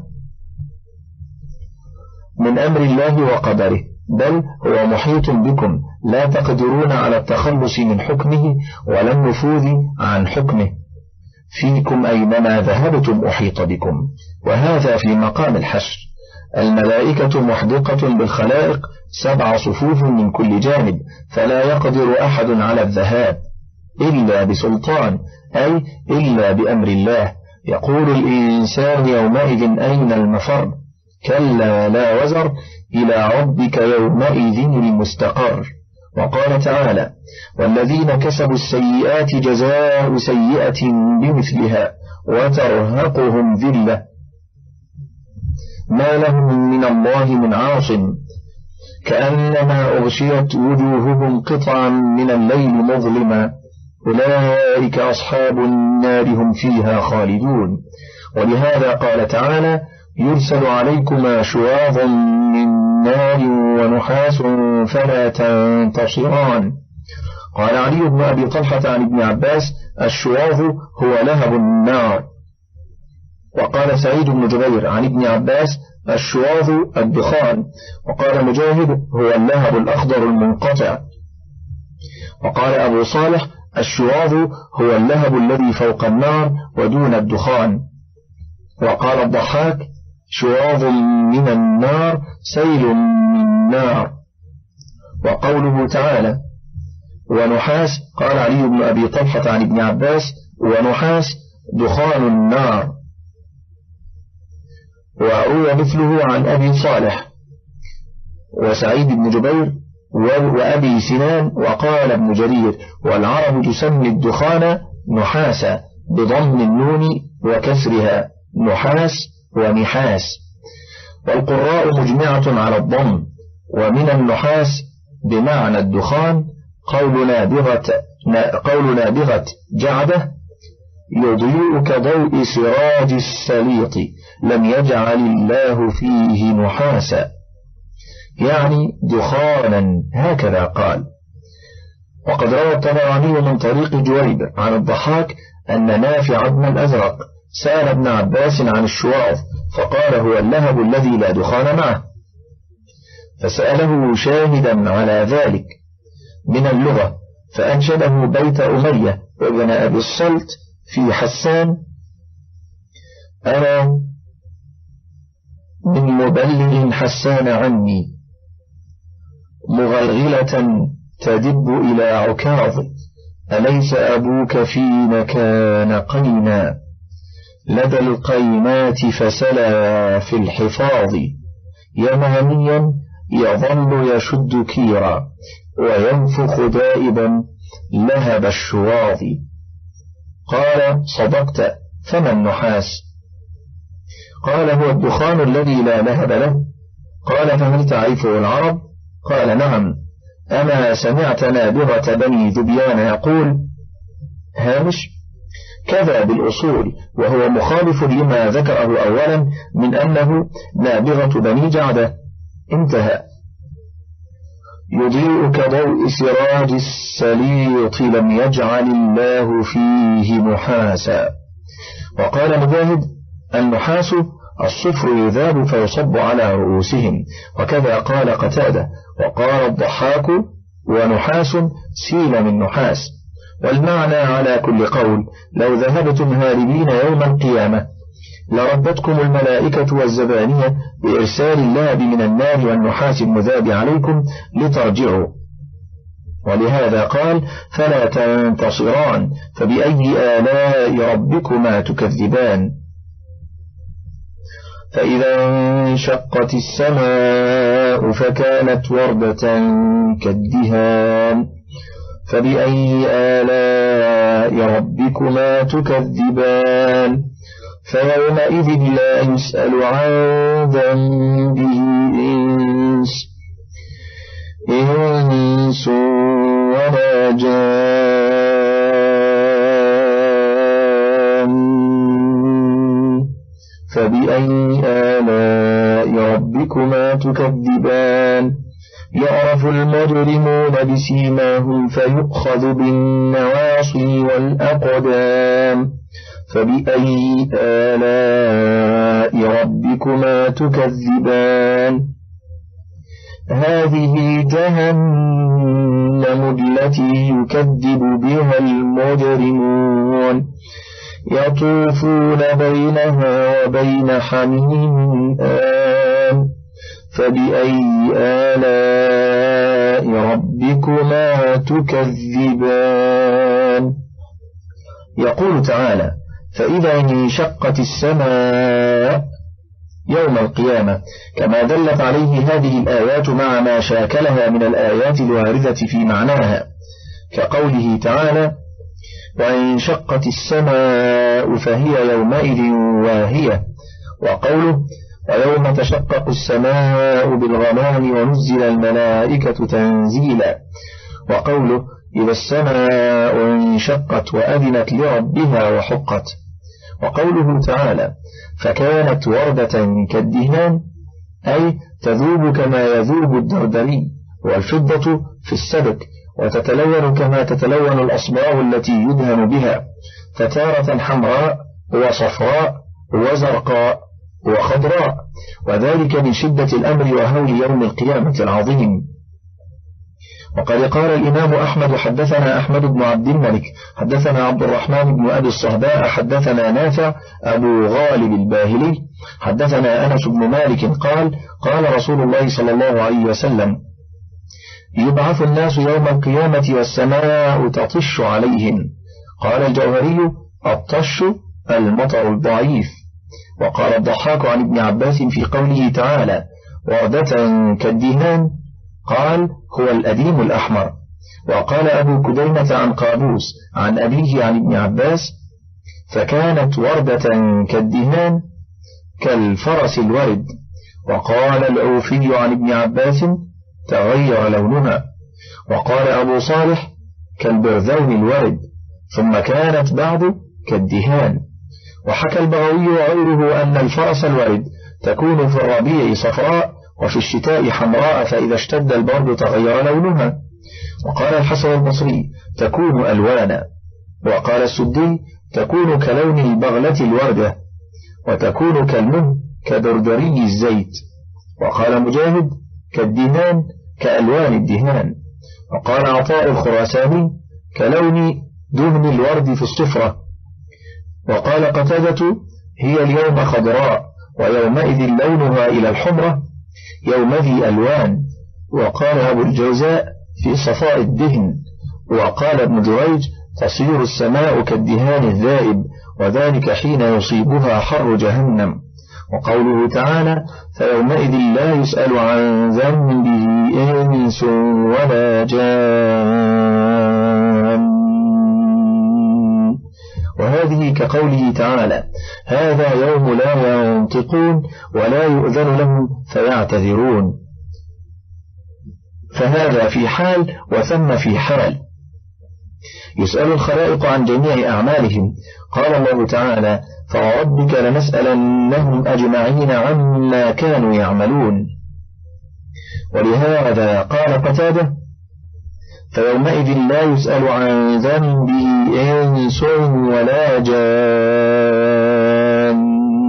من أمر الله وقدره بل هو محيط بكم لا تقدرون على التخلص من حكمه ولا النفوذ عن حكمه فيكم أينما ذهبتم أحيط بكم وهذا في مقام الحشر الملائكة محدقة بالخلائق سبع صفوف من كل جانب فلا يقدر أحد على الذهاب إلا بسلطان أي إلا بأمر الله يقول الإنسان يومئذ أين المفر كلا لا وزر إلى ربك يومئذ المستقر وقال تعالى والذين كسبوا السيئات جزاء سيئة بمثلها وترهقهم ذلة ما لهم من الله من عاصم كأنما أغشيت وجوههم قطعا من الليل مظلما أولئك أصحاب النار هم فيها خالدون ولهذا قال تعالى يرسل عليكما شواظ من نار ونحاس فلا تنتصران قال علي بن أبي طلحة عن ابن عباس الشواظ هو لهب النار وقال سعيد بن جبير عن ابن عباس الشواظ الدخان وقال مجاهد هو اللهب الأخضر المنقطع وقال أبو صالح الشواظ هو اللهب الذي فوق النار ودون الدخان وقال الضحاك شواظ من النار سيل من نار وقوله تعالى ونحاس قال علي بن أبي طلحة عن ابن عباس ونحاس دخان النار وروى مثله عن أبي صالح وسعيد بن جبير وأبي سنان وقال ابن جرير والعرب تسمي الدخان نحاسا بضم النون وكسرها نحاس ونحاس والقراء مجمعة على الضم ومن النحاس بمعنى الدخان قول نابغة, قول نابغة جعده يضيء كضوء سراج السليط لم يجعل الله فيه نحاسا يعني دخانا هكذا قال وقد روى الطبراني من طريق جويب عن الضحاك أن نافع بن الأزرق سأل ابن عباس عن الشواظ فقال هو اللهب الذي لا دخان معه فسأله شاهدا على ذلك من اللغة فأنشده بيت أمية وابن أبي الصلت في حسان أنا من مبلغ حسان عني مغلغلة تدب إلى عكاظ أليس أبوك فينا كان قينا لدى القيمات فسلا في الحفاظ يمانيا يظل يشد كيرا وينفخ دائبا لهب الشواظ قال صدقت، فما النحاس؟ قال هو الدخان الذي لا لهب له. قال فهل تعرفه العرب؟ قال نعم. أما سمعت نابغة بني ذبيان يقول؟ هامش كذا بالأصول، وهو مخالف لما ذكره أولا من أنه نابغة بني جعدة. انتهى. يضيء كضوء سراج السليط لم يجعل الله فيه نحاسا. وقال مجاهد النحاس الصفر يذاب فيصب على رؤوسهم، وكذا قال قتادة. وقال الضحاك ونحاس سيل من نحاس. والمعنى على كل قول لو ذهبتم هاربين يوم القيامة لردتكم الملائكة والزبانية بإرسال اللهب من النار والنحاس المذاب عليكم لترجعوا. ولهذا قال فلا تنتصران فبأي آلاء ربكما تكذبان. فإذا انشقت السماء فكانت وردة كالدهان فبأي آلاء ربكما تكذبان. فيومئذ لا يسأل عن ذنبه إنس إنس ولا جان. فبأي آلاء ربكما تكذبان. يعرف المجرمون بسيماهم فيؤخذ بالنواصي والأقدام. فبأي آلاء ربكما تكذبان. هذه جهنم التي يكذب بها المجرمون يطوفون بينها وبين حميم آن. فبأي آلاء ربكما تكذبان. يقول تعالى فإذا انشقت السماء يوم القيامة، كما دلت عليه هذه الآيات مع ما شاكلها من الآيات الواردة في معناها، كقوله تعالى وانشقت السماء فهي يومئذ واهية، وقوله ويوم تشقق السماء بالغمام ونزل الملائكة تنزيلا، وقوله إذا السماء انشقت وأذنت لربها وحقت، وقوله تعالى فكانت وردة كالدهان أي تذوب كما يذوب الدردري والفضة في السبك، وتتلون كما تتلون الأصباغ التي يدهن بها، فتارة حمراء وصفراء وزرقاء وخضراء، وذلك من شدة الأمر وهول يوم القيامة العظيم. وقد قال الإمام أحمد حدثنا أحمد بن عبد الملك حدثنا عبد الرحمن بن أبي الصهباء حدثنا نافع أبو غالب الباهلي حدثنا أنس بن مالك قال قال رسول الله صلى الله عليه وسلم يبعث الناس يوم القيامة والسماء تطش عليهم. قال الجوهري الطش المطر الضعيف. وقال الضحاك عن ابن عباس في قوله تعالى وردة كالدهان قال هو الأديم الأحمر. وقال أبو كدينة عن قابوس عن أبيه عن ابن عباس فكانت وردة كالدهان كالفرس الورد. وقال العوفي عن ابن عباس تغير لونها. وقال أبو صالح كالبرذون الورد ثم كانت بعد كالدهان. وحكى البغوي وغيره أن الفرس الورد تكون في الربيع صفراء وفي الشتاء حمراء فإذا اشتد البرد تغير لونها. وقال الحسن البصري تكون ألوانا. وقال السدي تكون كلون البغلة الوردة وتكون كالمه كدردري الزيت. وقال مجاهد كالدهان كألوان الدهان. وقال عطاء الخراساني كلون دهن الورد في الصفرة. وقال قتادة هي اليوم خضراء ويومئذ لونها إلى الحمرة يوم ذي ألوان. وقال أبو الجوزاء في صفاء الدهن. وقال ابن دريج تصير السماء كالدهان الذائب وذلك حين يصيبها حر جهنم. وقوله تعالى فيومئذ لا يسأل عن ذنبه إنس ولا جان. وهذه كقوله تعالى: هذا يوم لا ينطقون ولا يؤذن لهم فيعتذرون، فهذا في حال وثم في حال. يسأل الخلائق عن جميع أعمالهم. قال الله تعالى: فوربك لنسألنهم أجمعين عما كانوا يعملون. ولهذا قال قتادة: فيومئذ لا يسأل عن ذنبه إنس ولا جان.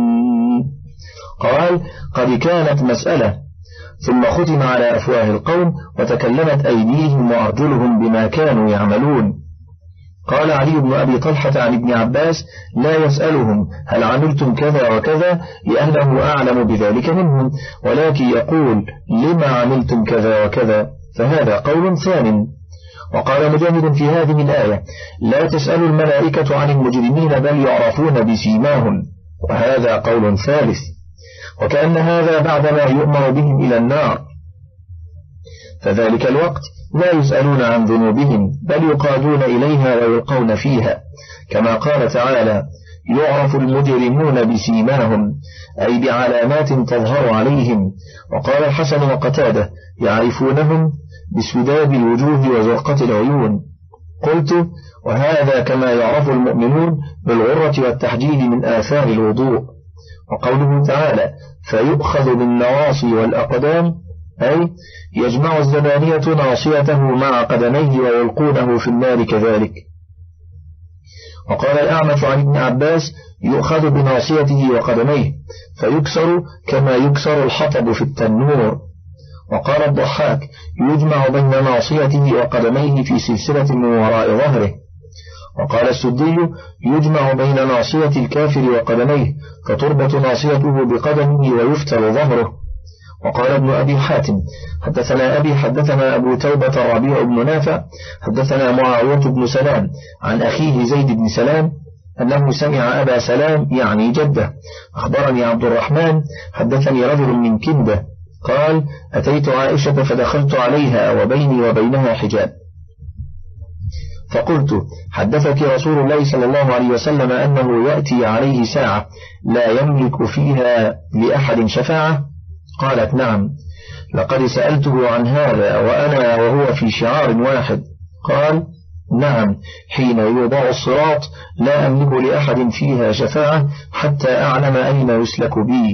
قال: قد كانت مسألة، ثم ختم على أفواه القوم وتكلمت أيديهم وأرجلهم بما كانوا يعملون. قال علي بن أبي طلحة عن ابن عباس: لا يسألهم هل عملتم كذا وكذا لأنه أعلم بذلك منهم، ولكن يقول: لما عملتم كذا وكذا، فهذا قول ثان. وقال مجاهد في هذه الآية: لا تسأل الملائكة عن المجرمين بل يعرفون بسيماهم، وهذا قول ثالث. وكأن هذا بعدما يؤمر بهم إلى النار، فذلك الوقت لا يسألون عن ذنوبهم بل يقادون إليها ويلقون فيها، كما قال تعالى: يعرف المجرمون بسيماهم، أي بعلامات تظهر عليهم. وقال الحسن وقتادة: يعرفونهم بسداد الوجوه وزرقة العيون. قلت: وهذا كما يعرف المؤمنون بالغرة والتحجيل من آثار الوضوء. وقوله تعالى: فيؤخذ بالنواصي والأقدام، أي يجمع الزبانية ناصيته مع قدميه ويلقونه في النار كذلك. وقال الأعمش عن ابن عباس: يؤخذ بناصيته وقدميه فيكسر كما يكسر الحطب في التنور. وقال الضحاك: يجمع بين ناصيته وقدميه في سلسلة من وراء ظهره. وقال السدي: يجمع بين ناصية الكافر وقدميه فتربط ناصيته بقدمه ويفتر ظهره. وقال ابن أبي حاتم: حدثنا أبي حدثنا أبو توبة الربيع بن نافع حدثنا معاوية بن سلام عن أخيه زيد بن سلام أنه سمع أبا سلام يعني جده: أخبرني عبد الرحمن حدثني رجل من كندة قال: أتيت عائشة فدخلت عليها وبيني وبينها حجاب، فقلت: حدثك رسول الله صلى الله عليه وسلم أنه يأتي عليه ساعة لا يملك فيها لأحد شفاعة؟ قالت: نعم. لقد سألته عن هذا وأنا وهو في شعار واحد. قال: نعم، حين يوضع الصراط لا أملك لأحد فيها شفاعة حتى أعلم أين يسلك بي،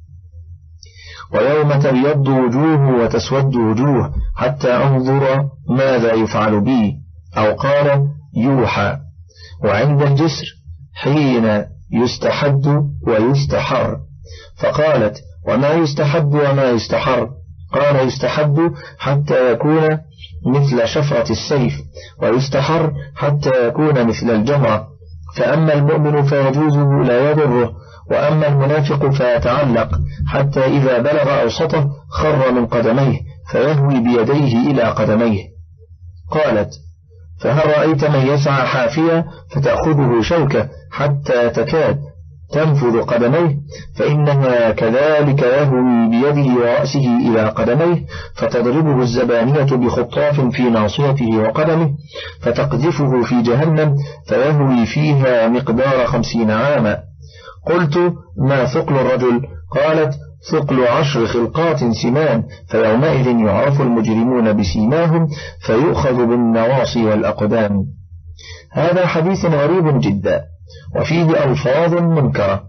ويوم تبيض وجوه وتسود وجوه حتى أنظر ماذا يفعل بي، أو قال يوحى. وعند الجسر حين يستحد ويستحر. فقالت: وما يستحب وما يستحر؟ قال: يستحب حتى يكون مثل شفرة السيف، ويستحر حتى يكون مثل الجمرة. فأما المؤمن فيجوزه لا يضره، وأما المنافق فيتعلق حتى إذا بلغ أوسطه خر من قدميه فيهوي بيديه إلى قدميه. قالت: فهل رأيت من يسعى حافية فتأخذه شوكة حتى تكاد تنفذ قدميه؟ فإنها كذلك يهوي بيده ورأسه إلى قدميه فتضربه الزبانية بخطاف في ناصيته وقدمه فتقذفه في جهنم فيهوي فيها مقدار خمسين عاما. قلت: ما ثقل الرجل؟ قالت: ثقل عشر خلقات سمان، فيومئذ يعرف المجرمون بسيماهم فيؤخذ بالنواصي والأقدام. هذا حديث غريب جدا، وفيه ألفاظ منكرة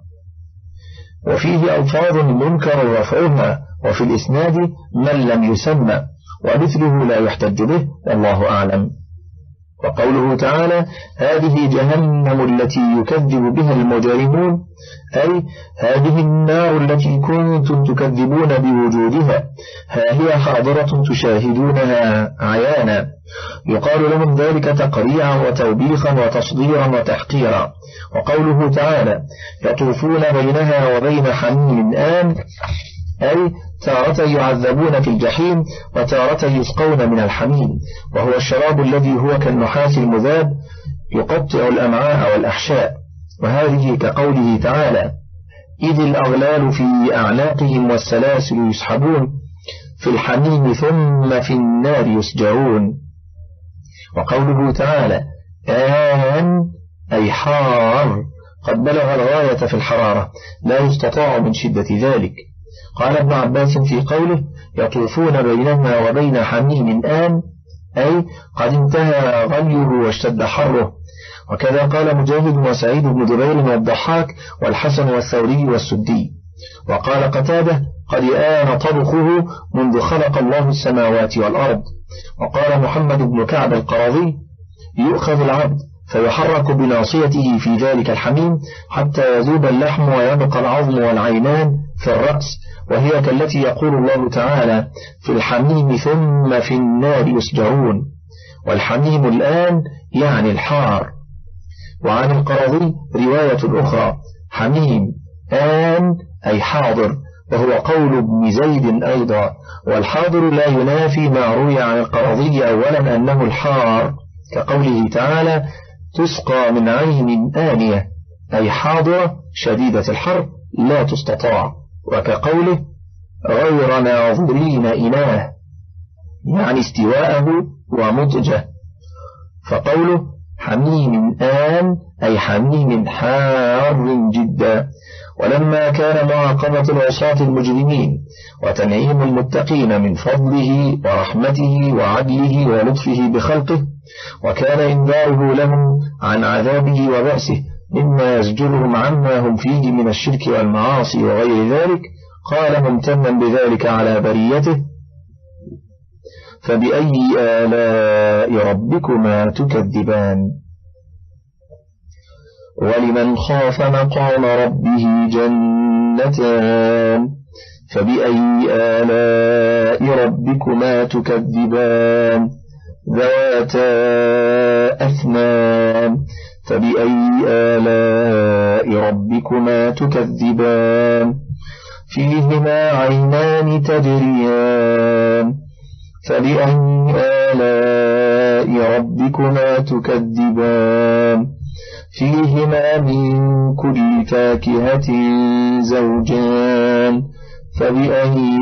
وفيه ألفاظ منكر رفعها، وفي الإسناد من لم يسمى، ومثله لا يحتج به، والله أعلم. وقوله تعالى: هذه جهنم التي يكذب بها المجرمون، أي هذه النار التي كنتم تكذبون بوجودها، ها هي حاضرة تشاهدونها عيانا. يقال لهم ذلك تقريعا وتوبيخا وتصديرا وتحقيرا. وقوله تعالى: يطوفون بينها وبين حميم آن، أي تارة يعذبون في الجحيم وتارة يسقون من الحميم، وهو الشراب الذي هو كالنحاس المذاب يقطع الأمعاء والأحشاء. وهذه كقوله تعالى: إذ الأغلال في أعناقهم والسلاسل يسحبون في الحميم ثم في النار يسجرون. وقوله تعالى: آن، أي حار قد بلغ الغاية في الحرارة لا يستطاع من شدة ذلك. قال ابن عباس في قوله يطوفون بينهما وبين حميم آن أي قد انتهى غليه واشتد حره. وكذا قال مجاهد وسعيد بن جبير والضحاك والحسن والثوري والسدي. وقال قتادة قد آن طبخه منذ خلق الله السماوات والأرض. وقال محمد بن كعب القرظي يؤخذ العبد فيحرك بناصيته في ذلك الحميم حتى يذوب اللحم ويبقى العظم والعينان في الرأس، وهي كالتي يقول الله تعالى في الحميم ثم في النار يسجرون، والحميم الآن يعني الحار. وعن القرظي رواية أخرى حميم آن أي حاضر، وهو قول ابن زيد أيضا، والحاضر لا ينافي ما روي عن القرظي أولا أنه الحار، كقوله تعالى تسقى من عين آنية أي حاضرة شديدة الحر لا تستطاع، وكقوله غير ناظرين إناه يعني استواءه ومضجه. فقوله حميم آن أي حميم حار جدا. ولما كان معاقبة العصاة المجرمين وتنعيم المتقين من فضله ورحمته وعدله ولطفه بخلقه، وكان إنذاره لهم عن عذابه وبأسه مما يزجرهم عما هم فيه من الشرك والمعاصي وغير ذلك، قال ممتنا بذلك على بريته فبأي آلاء ربكما تكذبان. ولمن خاف مقام ربه جنتان فبأي آلاء ربكما تكذبان ذواتا أثنان فبأي آلاء ربكما تكذبان فيهما عينان تجريان فبأي آلاء ربكما تكذبان فيهما من كل فاكهة زوجان فبأي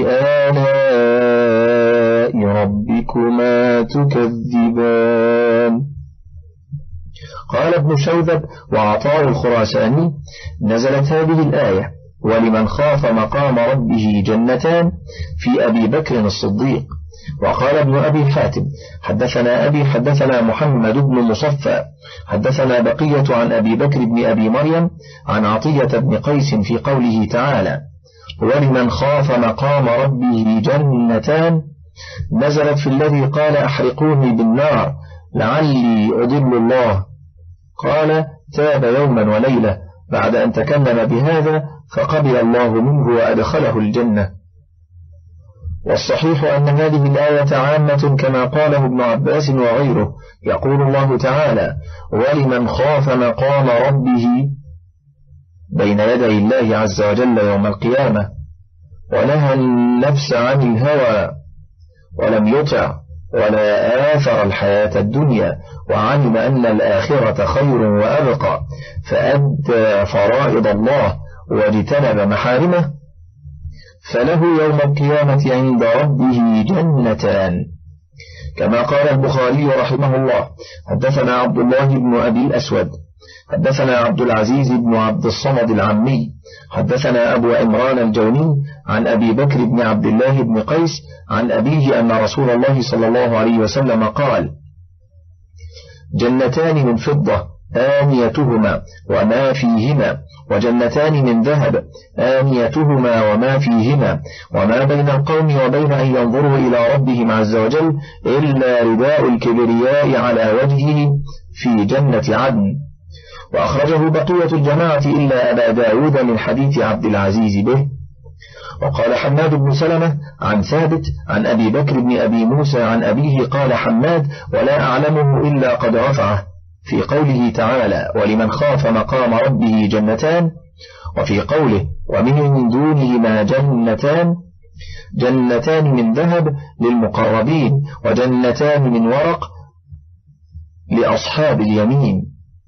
آلاء ربكما تكذبان. قال ابن شوذب وعطاء الخراساني نزلت هذه الآية ولمن خاف مقام ربه جنتان في أبي بكر الصديق. وقال ابن أبي حاتم حدثنا أبي حدثنا محمد بن مصفى حدثنا بقية عن أبي بكر بن أبي مريم عن عطية بن قيس في قوله تعالى ولمن خاف مقام ربه جنتان نزلت في الذي قال أحرقوني بالنار لعلي أضل الله، قال تاب يوما وليلة بعد أن تكلم بهذا فقبل الله منه وأدخله الجنة. والصحيح أن هذه الآية عامة كما قاله ابن عباس وغيره، يقول الله تعالى ولمن خاف مقام ربه بين يدي الله عز وجل يوم القيامة ونهى النفس عن الهوى ولم يطع ولا آثر الحياة الدنيا وعلم أن الآخرة خير وأبقى فأدى فرائض الله واجتنب محارمه فله يوم القيامة عند ربه جنتان. كما قال البخاري رحمه الله حدثنا عبد الله بن أبي الأسود حدثنا عبد العزيز بن عبد الصمد العمي حدثنا أبو عمران الجوني عن أبي بكر بن عبد الله بن قيس عن أبيه أن رسول الله صلى الله عليه وسلم قال جنتان من فضة آنيتهما وما فيهما وجنتان من ذهب آنيتهما وما فيهما وما بين القوم وبين أن ينظروا إلى ربهم عز وجل إلا رداء الكبرياء على وجهه في جنة عدن. وأخرجه بقية الجماعة إلا أبا داود من حديث عبد العزيز به. وقال حماد بن سلمة عن ثابت عن أبي بكر بن أبي موسى عن أبيه قال حماد ولا أعلمه إلا قد رفعه في قوله تعالى ولمن خاف مقام ربه جنتان، وفي قوله ومن دونهما جنتان جنتان من ذهب للمقربين وجنتان من ورق لأصحاب اليمين.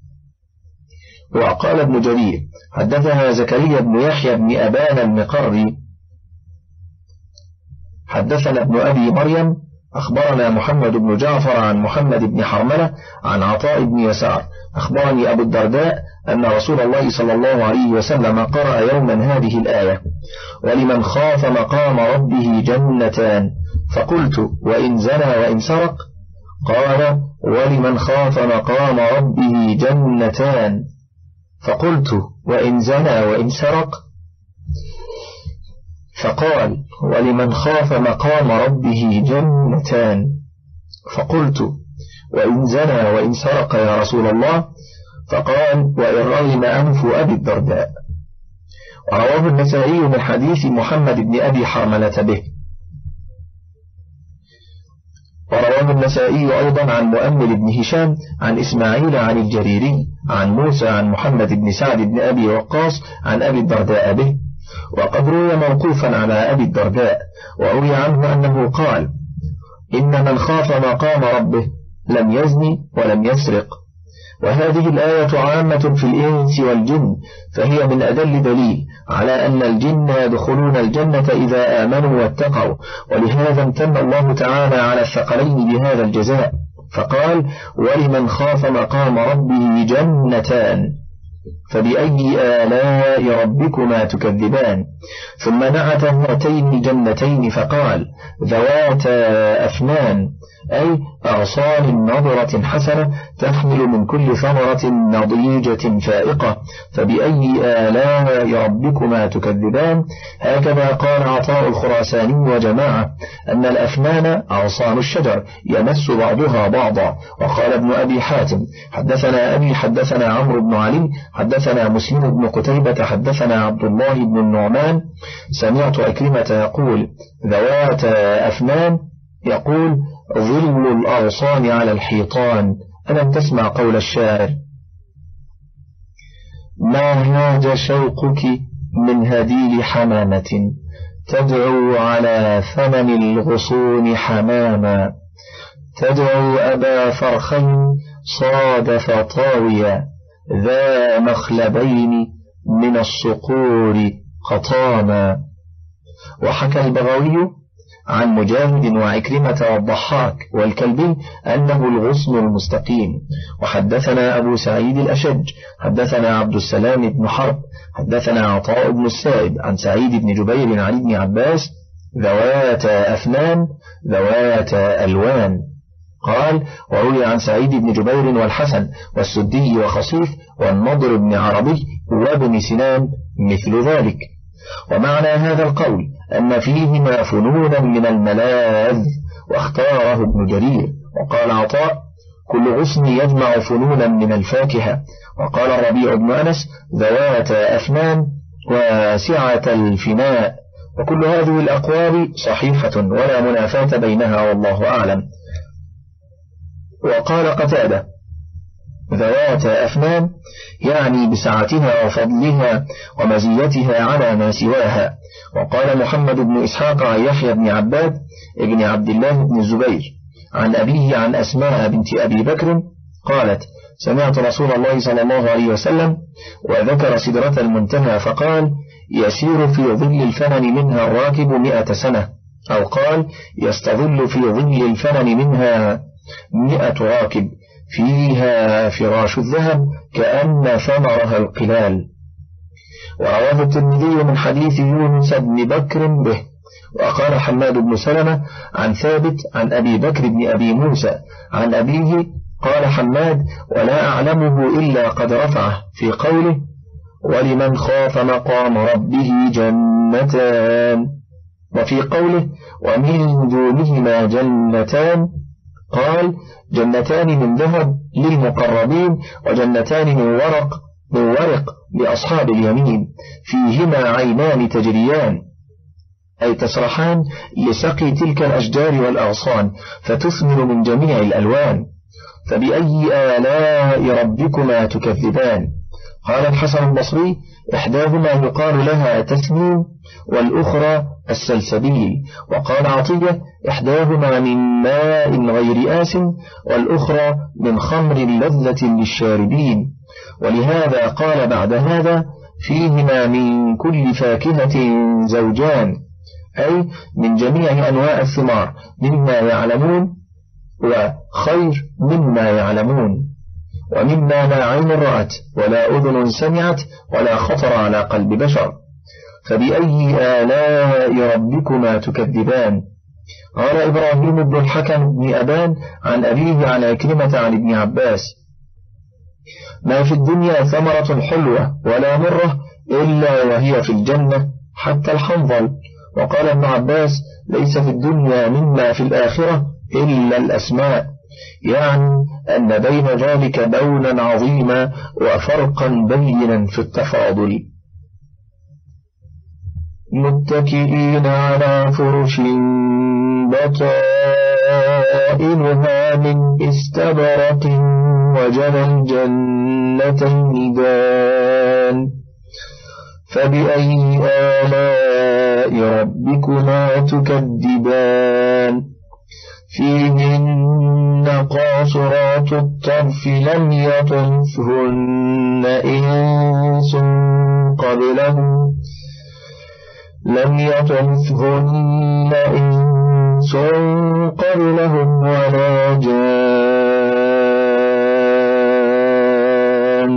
وقال ابن جرير حدثنا زكريا بن يحيى بن أبان المقري حدثنا ابن أبي مريم أخبرنا محمد بن جعفر عن محمد بن حرملة عن عطاء بن يسار أخبرني أبو الدرداء أن رسول الله صلى الله عليه وسلم قرأ يوما هذه الآية: ولمن خاف مقام ربه جنتان، فقلت: وإن زنى وإن سرق؟ قال: ولمن خاف مقام ربه جنتان، فقلت: وإن زنى وإن سرق؟ فقال: ولمن خاف مقام ربه جنتان، فقلت: وإن زنى وإن سرق يا رسول الله؟ فقال: وإن رغم أنف أبي الدرداء. ورواه النسائي من حديث محمد بن أبي حرملة به. ورواه النسائي أيضا عن مؤمل بن هشام عن إسماعيل عن الجريري عن موسى عن محمد بن سعد بن أبي وقاص عن أبي الدرداء به. وقد روي موقوفا على أبي الدرداء، وروي عنه أنه قال: إن من خاف مقام ربه لم يزني ولم يسرق. وهذه الآية عامة في الإنس والجن، فهي من أدل دليل على أن الجن يدخلون الجنة إذا آمنوا واتقوا، ولهذا امتن الله تعالى على الثقلين بهذا الجزاء، فقال: ولمن خاف مقام ربه جنتان، فبأي آلاء ربكما تكذبان. ثم نعت هاتين الجنتين فقال: ذواتا أفنان، أي أغصان نضرة حسنة تحمل من كل ثمرة نضيجة فائقة، فبأي آلاء ربكما تكذبان. هكذا قال عطاء الخراساني وجماعة أن الأفنان أغصان الشجر يمس بعضها بعضا. وقال ابن أبي حاتم: حدثنا أبي حدثنا عمرو بن علي حدثنا مسلم بن قتيبة حدثنا عبد الله بن النعمان سمعت أكرمة يقول: ذوات أفنان، يقول: ظل الأغصان على الحيطان. ألم تسمع قول الشاعر: ما هاج شوقك من هديل حمامة، تدعو على ثمن الغصون حماما، تدعو أبا فرخين صادف طاويا، ذا مخلبين من الصقور قطاما. وحكى البغوي عن مجاهد وعكرمة والضحاك والكلبي أنه الغصن المستقيم. وحدثنا أبو سعيد الأشج حدثنا عبد السلام بن حرب حدثنا عطاء بن السائب عن سعيد بن جبير عن ابن عباس: ذوات أفنان ذوات ألوان. قال: وروي عن سعيد بن جبير والحسن والسدي وخصيف والنضر بن عربي وابن سنان مثل ذلك. ومعنى هذا القول أن فيهما فنونا من الملاذ، واختاره ابن جرير. وقال عطاء: كل غصن يجمع فنونا من الفاكهة. وقال الربيع بن أنس: ذوات أفنان واسعة الفناء. وكل هذه الأقوال صحيحة ولا منافاة بينها، والله أعلم. وقال قتادة: ذوات أفنان يعني بسعتها وفضلها ومزيتها على ما سواها. وقال محمد بن إسحاق عن يحيى بن عباد ابن عبد الله بن الزبير عن أبيه عن أسماء بنت أبي بكر قالت: سمعت رسول الله صلى الله عليه وسلم وذكر سدرة المنتهى فقال: يسير في ظل الفنن منها الراكب مئة سنة، أو قال: يستظل في ظل الفنن منها مئة راكب، فيها فراش الذهب كأن ثمرها القلال. ورواه الترمذي من حديث يونس بن بكر به. وقال حماد بن سلمة عن ثابت عن أبي بكر بن أبي موسى عن أبيه قال حماد: ولا أعلمه إلا قد رفعه في قوله: ولمن خاف مقام ربه جنتان، وفي قوله: ومن دونهما جنتان، قال: جنتان من ذهب للمقربين، وجنتان من ورق من ورق لأصحاب اليمين، فيهما عينان تجريان، أي تسرحان لسقي تلك الأشجار والأغصان فتثمر من جميع الألوان. فبأي آلاء ربكما تكذبان؟ قال الحسن البصري: إحداهما يقال لها تسنيم والأخرى السلسبيل. وقال عطية: إحداهما من ماء غير آس والأخرى من خمر لذة للشاربين. ولهذا قال بعد هذا: فيهما من كل فاكهة زوجان، أي من جميع أنواع الثمار مما يعلمون وخير مما يعلمون ومما لا عين رأت ولا أذن سمعت ولا خطر على قلب بشر. فبأي آلاء ربكما تكذبان؟ قال إبراهيم بن الحكم بن أبان عن أبيه عن عكرمة عن ابن عباس: ما في الدنيا ثمرة حلوة ولا مرة إلا وهي في الجنة حتى الحنظل. وقال ابن عباس: ليس في الدنيا مما في الآخرة إلا الأسماء، يعني أن بين ذلك بونا عظيما وفرقا بينا في التفاضل. متكئين على فرش بطائنها من استبرق وجنى الجنتين دان. فبأي آلاء ربكما تكذبان؟ فيهن قاصرات الطرف لم يطمثهن إنس قبلهم لم يطمثهن إنس قبلهم ولا جان.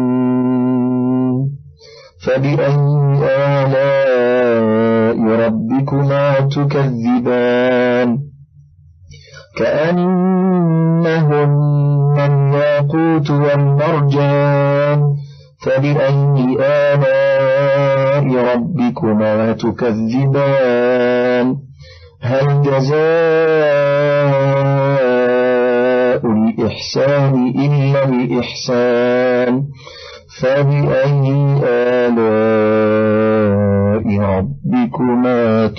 فبأي آلاء ربكما تكذبان؟ كأنهن الياقوت والمرجان. فبأي آلاء ربكما تكذبان؟ هل جزاء الإحسان إلا الإحسان؟ فبأي آلاء ربكما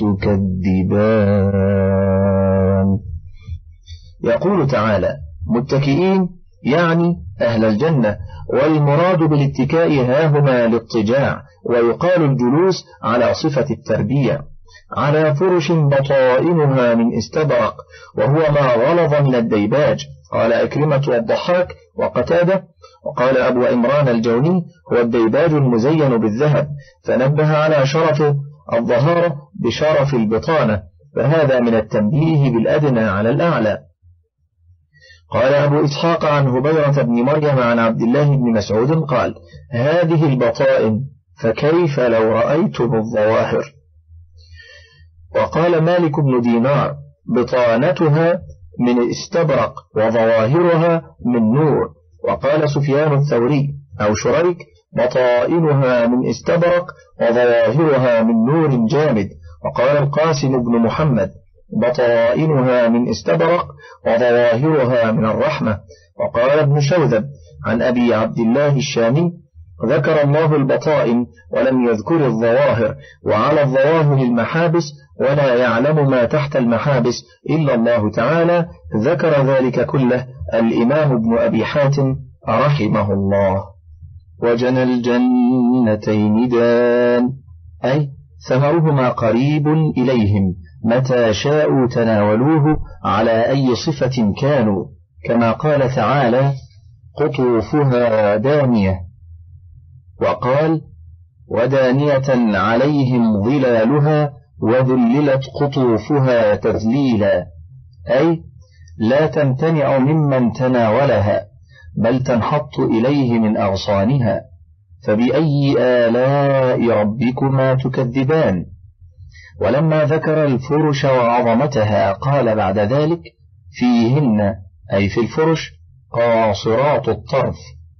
تكذبان؟ يقول تعالى: متكئين يعني أهل الجنة، والمراد بالاتكاء هاهما الاضطجاع، ويقال الجلوس على صفة التربية، على فرش بطائنها من استبرق، وهو ما غلظ من الديباج. قال أكرمة والضحاك وقتادة. وقال أبو عمران الجوني: هو الديباج المزين بالذهب، فنبه على شرف الظهارة بشرف البطانة، فهذا من التنبيه بالأدنى على الأعلى. قال أبو إسحاق عن هبيرة بن مريم عن عبد الله بن مسعود قال: هذه البطائن فكيف لو رأيتم الظواهر. وقال مالك بن دينار: بطانتها من استبرق وظواهرها من نور. وقال سفيان الثوري أو شريك: بطائنها من استبرق وظواهرها من نور جامد. وقال القاسم بن محمد: بطائنها من استبرق وظواهرها من الرحمة. وقال ابن شوذب عن أبي عبد الله الشامي: ذكر الله البطائن ولم يذكر الظواهر، وعلى الظواهر المحابس، ولا يعلم ما تحت المحابس إلا الله تعالى. ذكر ذلك كله الإمام ابن أبي حاتم رحمه الله. وجنى الجنتين دان، أي ثمرهما قريب إليهم، متى شاءوا تناولوه على أي صفة كانوا، كما قال تعالى: قطوفها دانية. وقال: ودانية عليهم ظلالها وذللت قطوفها تذليلا، أي لا تمتنع ممن تناولها، بل تنحط إليه من أغصانها. فبأي آلاء ربكما تكذبان؟ ولما ذكر الفرش وعظمتها قال بعد ذلك: فيهن، أي في الفرش، قاصرات الطرف،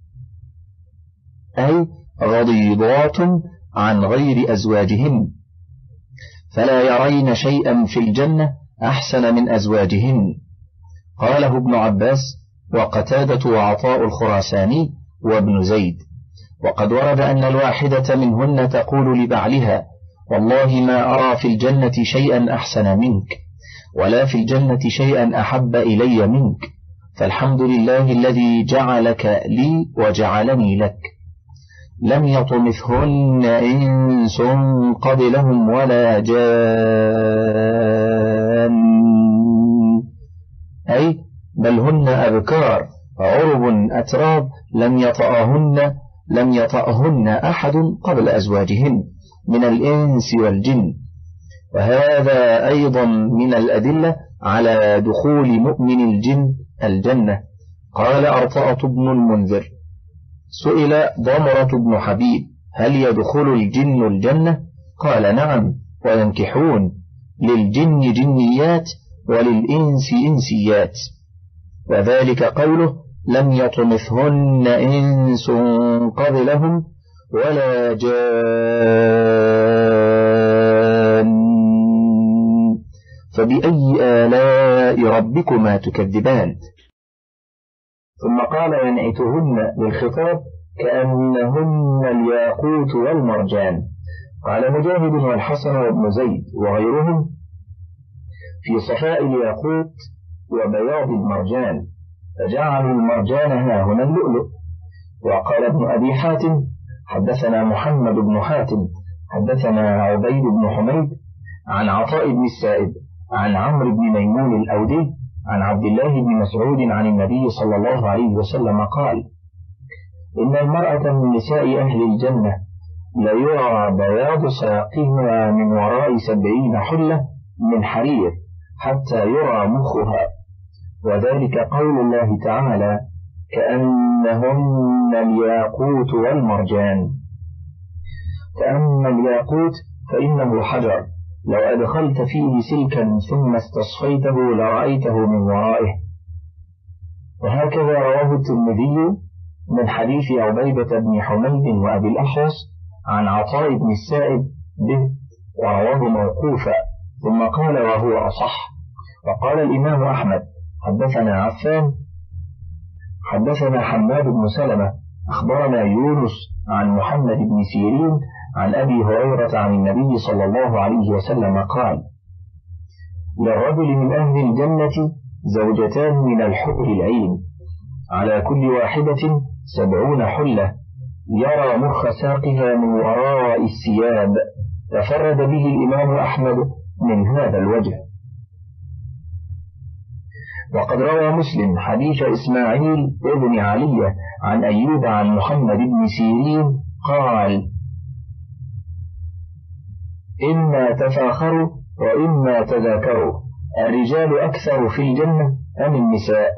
أي غضيضات عن غير أزواجهن، فلا يرين شيئا في الجنة أحسن من أزواجهن. قاله ابن عباس وقتادة وعطاء الخراساني وابن زيد. وقد ورد أن الواحدة منهن تقول لبعلها: والله ما أرى في الجنة شيئا أحسن منك، ولا في الجنة شيئا أحب إلي منك، فالحمد لله الذي جعلك لي وجعلني لك. لم يطمثهن إنس قبلهم ولا جان، أي بل هن أبكار عرب أتراب لم يطأهن لم يطأهن أحد قبل أزواجهن من الإنس والجن. وهذا أيضا من الأدلة على دخول مؤمن الجن الجنة. قال أرطأة بن المنذر: سئل ضمرة بن حبيب: هل يدخل الجن الجنة؟ قال: نعم، وينكحون، للجن جنيات وللإنس إنسيات، وذلك قوله: لم يطمثهن إنس قبلهم ولا جان، فبأي آلاء ربكما تكذبان. ثم قال: ينعتهن للخطاب كأنهن الياقوت والمرجان. قال مجاهد والحسن وابن زيد وغيرهم: في صفاء الياقوت وبياض المرجان، فجعلوا المرجان ها هنا اللؤلؤ. وقال ابن أبي حاتم: حدثنا محمد بن حاتم حدثنا عبيد بن حميد عن عطاء بن السائب عن عمرو بن ميمون الأودي عن عبد الله بن مسعود عن النبي صلى الله عليه وسلم قال: إن المرأة من نساء أهل الجنة ليرى بياض ساقها من وراء سبعين حلة من حرير حتى يرى مخها، وذلك قول الله تعالى: كأنهن الياقوت والمرجان. كأن الياقوت فإنه حجر، لو أدخلت فيه سلكا ثم استصفيته لرأيته من ورائه. وهكذا رواه الترمذي من حديث عبيدة بن حميد وأبي الأحوص عن عطاء بن السائب به، ورواه موقوفا، ثم قال وهو أصح. وقال الإمام أحمد: حدثنا عفان حدثنا حماد بن سلمة أخبرنا يونس عن محمد بن سيرين عن أبي هريرة عن النبي صلى الله عليه وسلم قال: للرجل من أهل الجنة زوجتان من الحور العين، على كل واحدة سبعون حلة، يرى مخ ساقها من وراء الثياب. تفرد به الإمام أحمد من هذا الوجه. وقد روى مسلم حديث إسماعيل ابن علي عن أيوب عن محمد بن سيرين قال: إما تفاخروا وإما تذاكروا، الرجال أكثر في الجنة أم النساء؟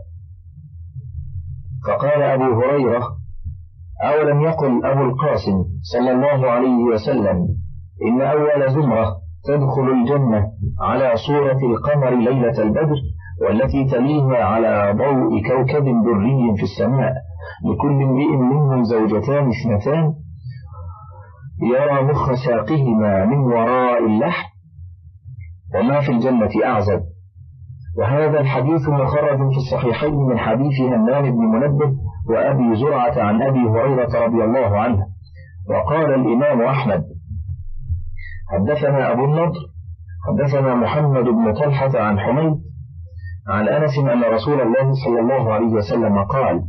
فقال أبو هريرة: أولم يقل أبو القاسم صلى الله عليه وسلم إن أول زمرة تدخل الجنة على صورة القمر ليلة البدر، والتي تليها على ضوء كوكب دري في السماء، لكل امرئ منهم زوجتان اثنتان، يرى مخ ساقهما من وراء اللحم، وما في الجنة أعزب. وهذا الحديث مخرج في الصحيحين من حديث همام بن منبه وأبي زرعة عن أبي هريرة رضي الله عنه. وقال الإمام أحمد: حدثنا أبو النضر حدثنا محمد بن طلحة عن حميد عن أنس أن رسول الله صلى الله عليه وسلم قال: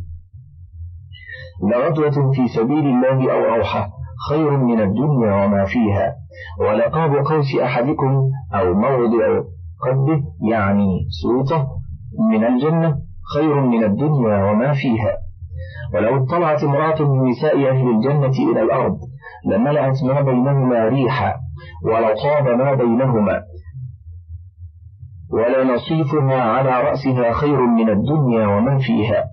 لغدوة في سبيل الله أو روحة خير من الدنيا وما فيها، ولقاب قوس أحدكم أو موضع قده يعني سوطة من الجنة خير من الدنيا وما فيها. ولو اطلعت امرأة من نساء أهل الجنة إلى الأرض لملأت ما بينهما ريحا، ولطاب ما بينهما، ولنصيفها على رأسها خير من الدنيا وما فيها.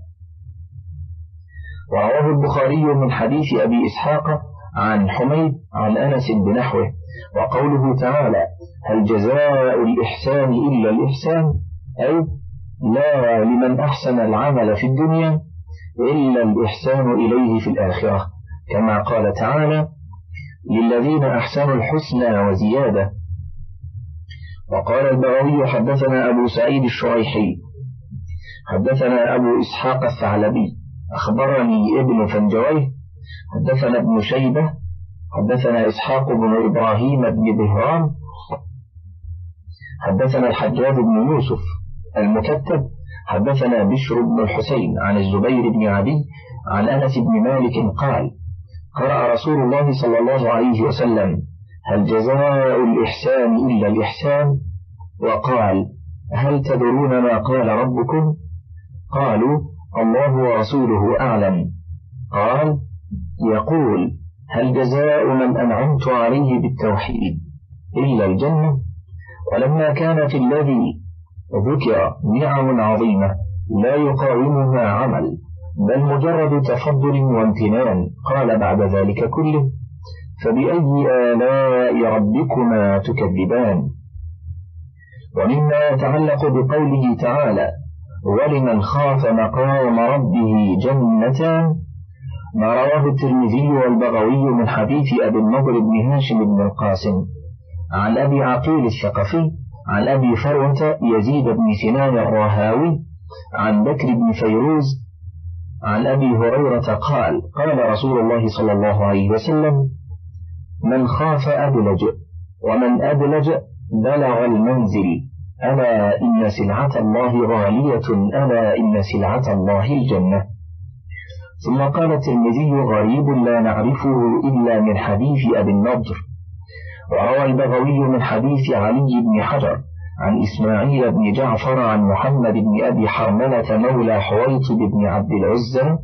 ورواه البخاري من حديث أبي إسحاق عن حميد عن أنس بنحوه. وقوله تعالى: هل جزاء الإحسان إلا الإحسان، أي لا لمن أحسن العمل في الدنيا إلا الإحسان إليه في الآخرة، كما قال تعالى: للذين أحسنوا الحسنى وزيادة. وقال البغوي: حدثنا أبو سعيد الشريحي حدثنا أبو إسحاق الثعلبي أخبرني ابن فنجويه حدثنا ابن شيبة حدثنا إسحاق بن إبراهيم بن بهرام حدثنا الحجاج بن يوسف المكتب حدثنا بشر بن الحسين عن الزبير بن عدي عن أنس بن مالك قال: قرأ رسول الله صلى الله عليه وسلم: هل جزاء الإحسان إلا الإحسان؟ وقال: هل تدرون ما قال ربكم؟ قالوا: الله ورسوله أعلم. قال: يقول: هل جزاء من أنعمت عليه بالتوحيد إلا الجنة؟ ولما كان في الذي ذكر نعم عظيمة لا يقاومها عمل بل مجرد تفضل وامتنان، قال بعد ذلك كله: فبأي آلاء ربكما تكذبان. ومما يتعلق بقوله تعالى: ولمن خاف مقام ربه جنتان، ما رواه الترمذي والبغوي من حديث أبي النضر بن هاشم بن القاسم عن أبي عقيل الثقفي عن أبي فروة يزيد بن سنان الرهاوي عن بكر بن فيروز عن أبي هريرة قال: قال رسول الله صلى الله عليه وسلم: من خاف أدلج، ومن أدلج بلغ المنزل، ألا إن سلعة الله غالية، ألا إن سلعة الله الجنة. ثم قال الترمذي: غريب لا نعرفه إلا من حديث أبي النضر. وروى البغوي من حديث علي بن حجر عن إسماعيل بن جعفر عن محمد بن أبي حرملة مولى حويطب بن عبد العزى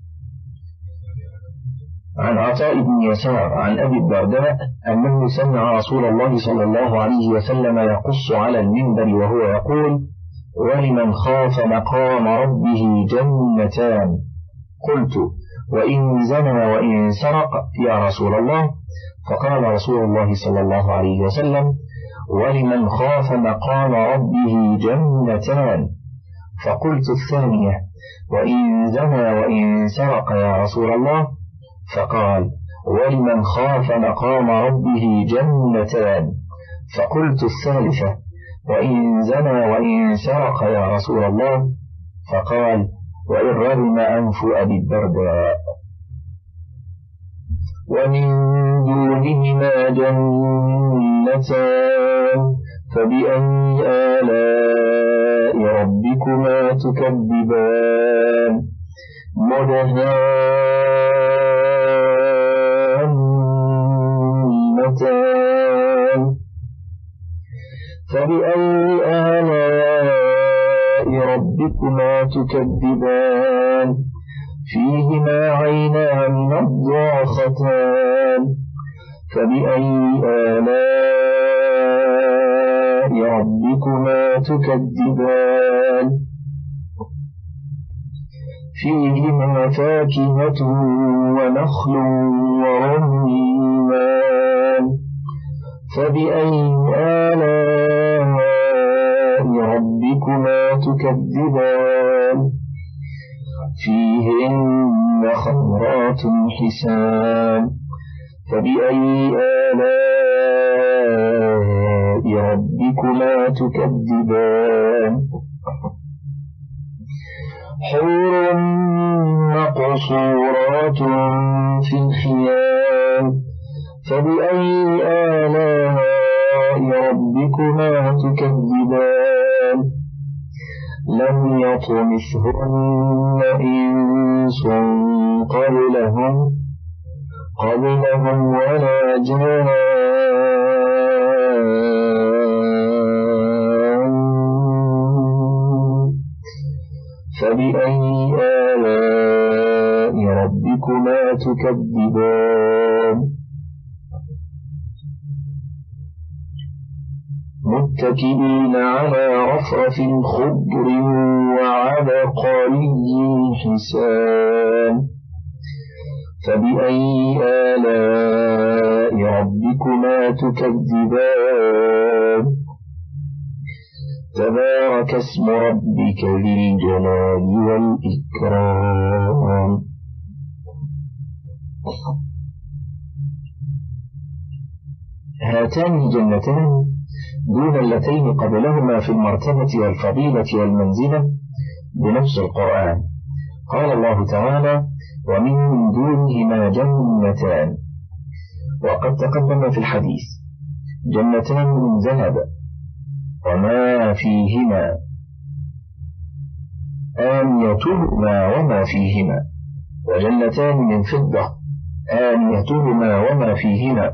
عن عطاء بن يسار عن أبي الدرداء أنه سمع رسول الله صلى الله عليه وسلم يقص على المنبر وهو يقول: ولمن خاف مقام ربه جنتان. قلت: وإن زنى وإن سرق يا رسول الله؟ فقال رسول الله صلى الله عليه وسلم: ولمن خاف مقام ربه جنتان. فقلت الثانية: وإن زنى وإن سرق يا رسول الله؟ فقال: ولمن خاف مقام ربه جنتان. فقلت الثالثة: وإن زنى وإن سرق يا رسول الله؟ فقال: وإن رغم أنف أبي الدرداء. ومن دونهما جنتان، فبأي آلاء ربكما تكذبان؟ مدهامتان، فبأي آلاء ربكما تكذبان؟ فيهما عينان نضاختان، فبأي آلاء ربكما تكذبان؟ فيهما فاكهة ونخل ورمان، فبأي آلاء ربكما تكذبان؟ فيهن خمرات حسان، فبأي آلاء ربكما تكذبان؟ حور مقصورات في الخيام، فبأي آلاء ربكما تكذبان؟ لم يطمثهن إنس قبلهم قبلهم ولا جان، فبأي آلاء ربكما تكذبان؟ متكئين على رفرف خضر وعبقري حسان، فبأي آلاء ربكما تكذبان؟ تبارك اسم ربك ذي الجلال والإكرام. هاتان الجنتان دون اللتين قبلهما في المرتبة والفضيلة والمنزلة بنفس القرآن. قال الله تعالى: ومن دونهما جنتان. وقد تقدم في الحديث جنتان من ذهب وما فيهما، آنيتهما وما فيهما، وجنتان من فضة آنيتهما وما فيهما،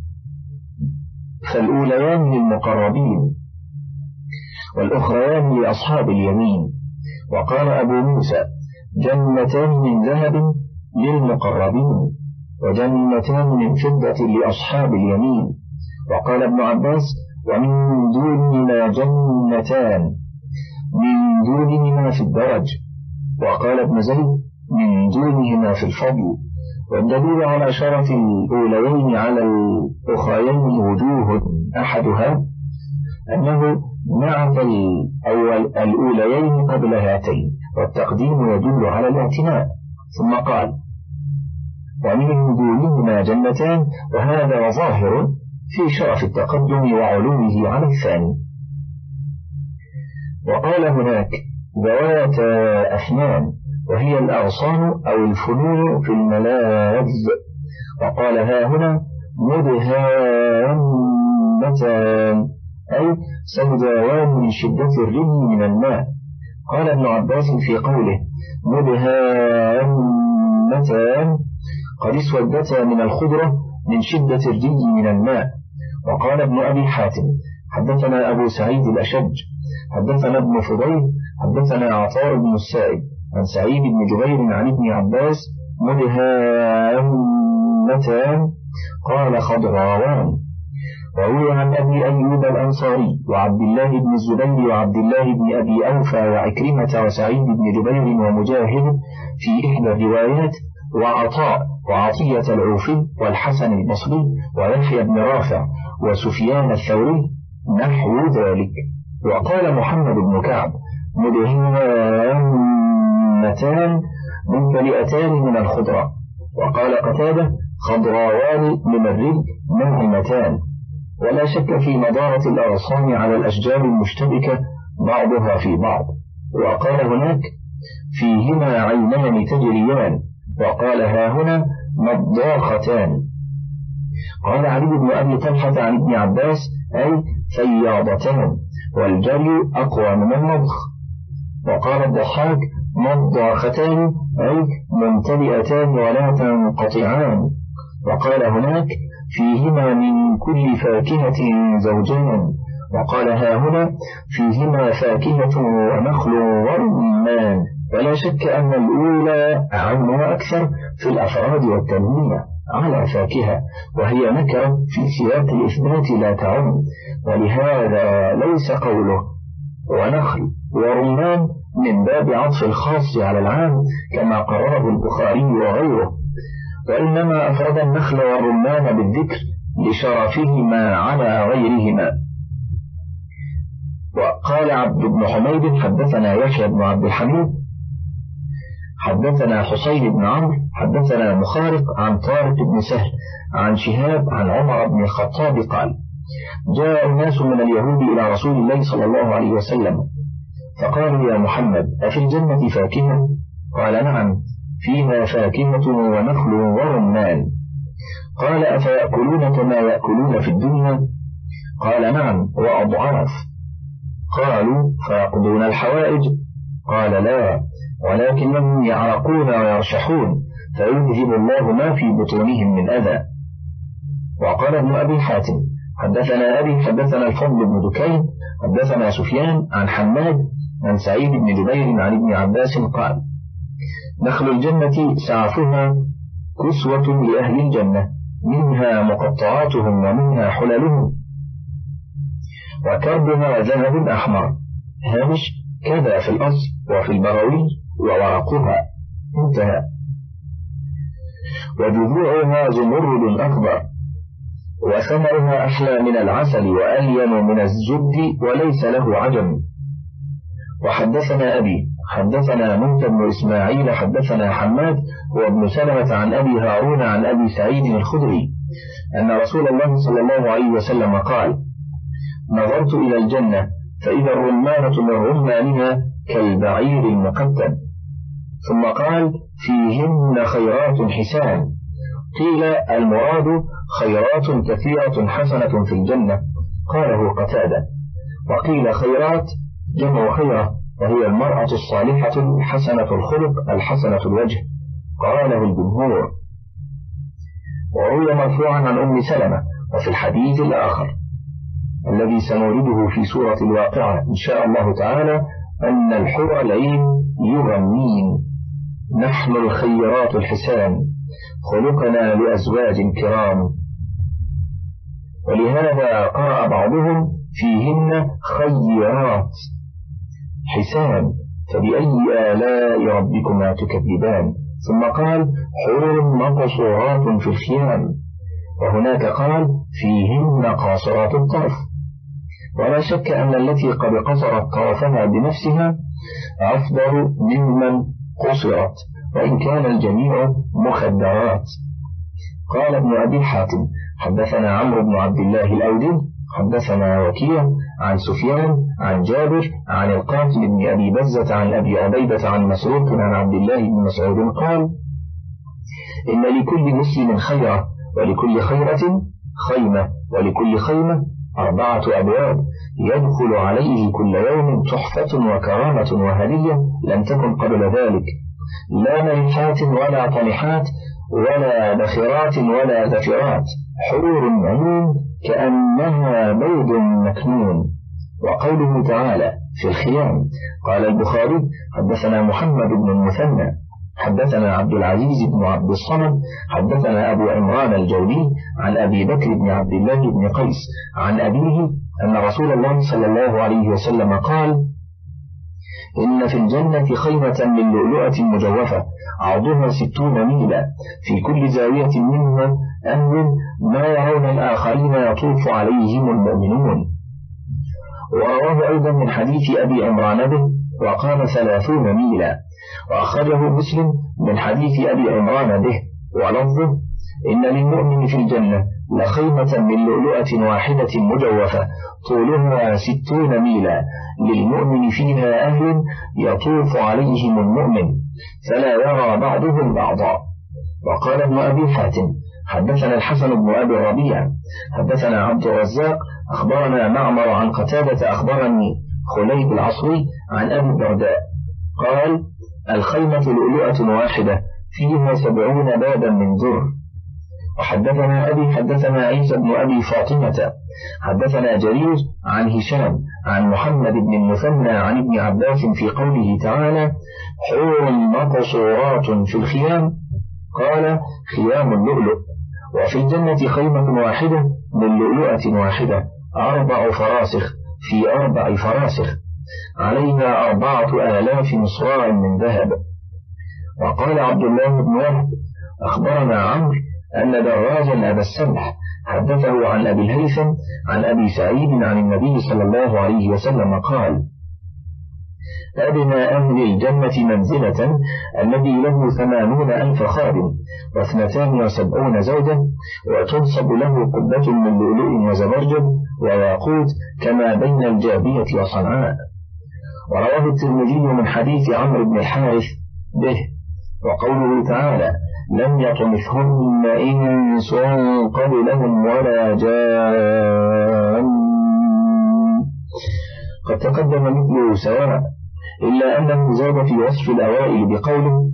فالأوليان للمقربين والأخريان لأصحاب اليمين. وقال أبو موسى: جنتان من ذهب للمقربين وجنتان من فضة لأصحاب اليمين. وقال ابن عباس: ومن دونهما جنتان من دونهما في الدرج. وقال ابن زيد من دونهما في الفضل. والدليل على شرف الأوليين على الأخريين وجوه، أحدها أنه نعت الأول الأوليين قبل هاتين، والتقديم يدل على الاعتناء. ثم قال ومن دونهما جنتان، وهذا ظاهر في شرف التقدم وعلوه على الثاني. وقال هناك ذوات أفنان، وهي الأغصان أو الفنون في الملاذ. وقال ها هنا مدهامتان، أي سوداوان من شدة الرمي من الماء. قال ابن عباس في قوله مدهامتان قد اسودتا من الخضرة من شدة الرمي من الماء. وقال ابن أبي حاتم حدثنا أبو سعيد الأشج حدثنا ابن فضيل حدثنا عطاء بن السائب عن سعيد بن جبير عن ابن عباس مدهامتان قال خضراوان. وروي عن أبي أيوب الأنصاري وعبد الله بن الزبير وعبد الله بن أبي أوفى وعكرمة وسعيد بن جبير ومجاهد في إحدى الروايات، وعطاء وعطية العوفي والحسن البصري ويحيى بن رافع وسفيان الثوري نحو ذلك. وقال محمد بن كعب مدهامتان ممتلئتان من الخضرة. وقال قتادة خضراوان من الرد ناعمتان. ولا شك في مدارة الأغصان على الأشجار المشتبكة بعضها في بعض. وقال هناك فيهما عينان تجريان. وقال ها هنا مضاختان. قال علي بن أبي طلحة عن ابن عباس أي فياضتان، والجري أقوى من المضخ. وقال الضحاك مضاختان أي ممتلئتان ولا تنقطعان. وقال هناك فيهما من كل فاكهة زوجان. وقال ها هنا فيهما فاكهة ونخل ورمان. ولا شك أن الأولى أعم وأكثر في الأفراد والتنمية على فاكهة، وهي نكرة في سياق الإثبات لا تعم، ولهذا ليس قوله ونخل ورمان من باب عطف الخاص على العام كما قرره البخاري وغيره، وإنما أفرد النخل والرمان بالذكر لشرفهما على غيرهما. وقال عبد بن حميد حدثنا يحيى بن عبد الحميد حدثنا حسين بن عمرو حدثنا مخارق عن طارق بن سهل عن شهاب عن عمر بن الخطاب قال جاء الناس من اليهود إلى رسول الله صلى الله عليه وسلم فقالوا يا محمد أفي الجنة فاكهة؟ قال نعم فيها فاكهة ونخل ورمان. قال أفيأكلون كما يأكلون في الدنيا؟ قال نعم وأضعاف. قالوا فيقضون الحوائج؟ قال لا ولكنهم يعرقون ويرشحون فيذهب الله ما في بطونهم من أذى. وقال ابن أبي حاتم حدثنا أبي حدثنا الفضل بن دكين حدثنا سفيان عن حماد عن سعيد بن جبير عن ابن عباس قال نخل الجنة سعفها كسوة لأهل الجنة منها مقطعاتهم ومنها حللهم وكربها ذهب أحمر هامش كذا في الأصل وفي البراوي وورقها انتهى. وجذوعها زمرد أخضر وثمرها أحلى من العسل وألين من الزبد وليس له عجم. وحدثنا أبي حدثنا موسى بن إسماعيل حدثنا حماد وابن سلمة عن أبي هارون عن أبي سعيد الخدري أن رسول الله صلى الله عليه وسلم قال نظرت إلى الجنة فإذا الرمانة من رمانها كالبعير المقدم. ثم قال فيهن خيرات حسان. قيل المراد خيرات كثيرة حسنة في الجنة قاله قتادة. وقيل خيرات جمع خيرة وهي المرأة الصالحة حسنة الخلق الحسنة الوجه قاله الجمهور. وروي مرفوعا عن أم سلمة وفي الحديث الآخر الذي سنورده في سورة الواقعة إن شاء الله تعالى أن الحور العين يغنين نحن الخيرات الحسان خلقنا لأزواج كرام. ولهذا قرأ بعضهم فيهن خيرات حسان فبأي آلاء ربكما تكذبان، ثم قال حور مقصورات في الخيام، وهناك قال فيهن قاصرات الطرف. ولا شك أن التي قد قصرت طرفها بنفسها أفضل ممن قصرت، وإن كان الجميع مخدرات. قال ابن أبي حاتم حدثنا عمرو بن عبد الله الأودي حدثنا وكيع عن سفيان عن جابر عن القاسم بن أبي بزة عن أبي عبيدة عن مسروق عن عبد الله بن مسعود قال إن لكل مسلم خيرة، ولكل خيرة خيمة، ولكل خيمة أربعة أبواب يدخل عليه كل يوم تحفة وكرامة وهدية لم تكن قبل ذلك، لا ملحات ولا طلحات ولا بخرات ولا ذفرات، حور عيون كأنها بيض مكنون. وقوله تعالى في الخيام قال البخاري حدثنا محمد بن المثنى حدثنا عبد العزيز بن عبد الصمد حدثنا أبو عمران الجودي عن أبي بكر بن عبد الله بن قيس عن أبيه أن رسول الله صلى الله عليه وسلم قال إن في الجنة خيمة من لؤلؤة مجوفة عرضها ستون ميلا في كل زاوية منها أهل ما يرون الآخرين يطوف عليهم المؤمنون. ورواه أيضا من حديث أبي عمران به وقال ثلاثون ميلا، وأخرجه مسلم من حديث أبي عمران به ولفظه إن للمؤمن في الجنة لخيمة من لؤلؤة واحدة مجوفة طولها ستون ميلا للمؤمن فيها أهل يطوف عليهم المؤمن فلا يرى بعضهم بعضا. وقال ابن أبي حاتم حدثنا الحسن بن أبي الربيع حدثنا عبد الرزاق أخبرنا معمر عن قتادة أخبرني خليب العصري عن أبي الدرداء قال الخيمة لؤلؤة واحدة فيها سبعون بابا من در. وحدثنا أبي حدثنا عيسى بن أبي فاطمة حدثنا جرير عن هشام عن محمد بن المثنى عن ابن عباس في قوله تعالى حور مقصورات في الخيام قال خيام اللؤلؤ. وفي الجنة خيمة واحدة من لؤلؤة واحدة أربع فراسخ في أربع فراسخ عليها أربعة آلاف مصراع من ذهب. وقال عبد الله بن وهب أخبرنا عمرو أن دراجا أبا السمح حدثه عن أبي الهيثم عن أبي سعيد عن النبي صلى الله عليه وسلم قال أدنى أهل الجنة منزلة الذي له ثمانون ألف خادم واثنتان وسبعون زوجا وتنصب له قبة من لؤلؤ وزبرجد وياقوت كما بين الجابية وصنعاء. ورواه الترمذي من حديث عمرو بن الحارث به. وقوله تعالى لم يطمثهن إنس قبلهم ولا جان قد تقدم مثله سواء، إلا أنه زاد في وصف الأوائل بقوله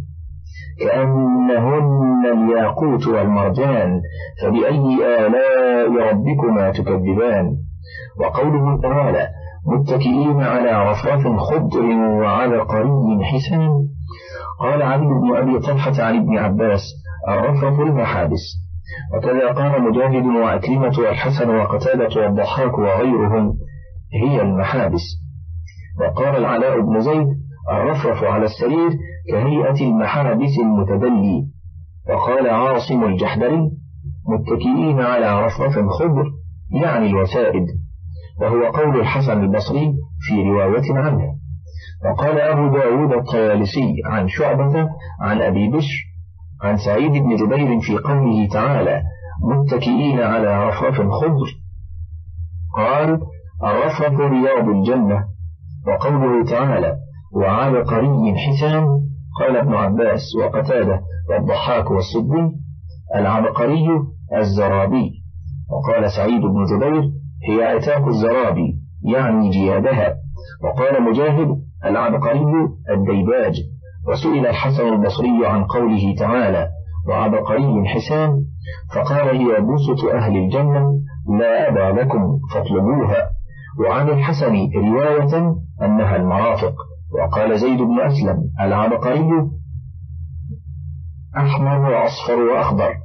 كأنهن الياقوت والمرجان فبأي آلاء ربكما تكذبان. وقوله تعالى متكئين على رفرف خضر وعبقري حسان قال علي بن أبي طلحة عن ابن عباس الرفرف المحابس. وكذا قال مجاهد وأكرمة والحسن وقتادة والضحاك وغيرهم هي المحابس. وقال العلاء بن زيد الرفرف على السرير كهيئة المحابس المتدلي. وقال عاصم الجحدري متكئين على رفرف خضر يعني الوسائد، وهو قول الحسن البصري في رواية عنه. وقال أبو داود الطيالسي عن شعبة عن أبي بشر عن سعيد بن جبير في قوله تعالى متكئين على رفرف خضر قال الرفرف رياض الجنة. وقوله تعالى وعبقري حسان قال ابن عباس وقتادة والضحاك والسدي العبقري الزرابي. وقال سعيد بن جبير هي عتاق الزرابي يعني جيادها. وقال مجاهد العبقري الديباج. وسئل الحسن البصري عن قوله تعالى وعبقري حسان فقال هي بسط أهل الجنة لا أبا لكم فاطلبوها. وعن الحسن رواية أنها المرافق. وقال زيد بن أسلم العبقري أحمر وأصفر وأخضر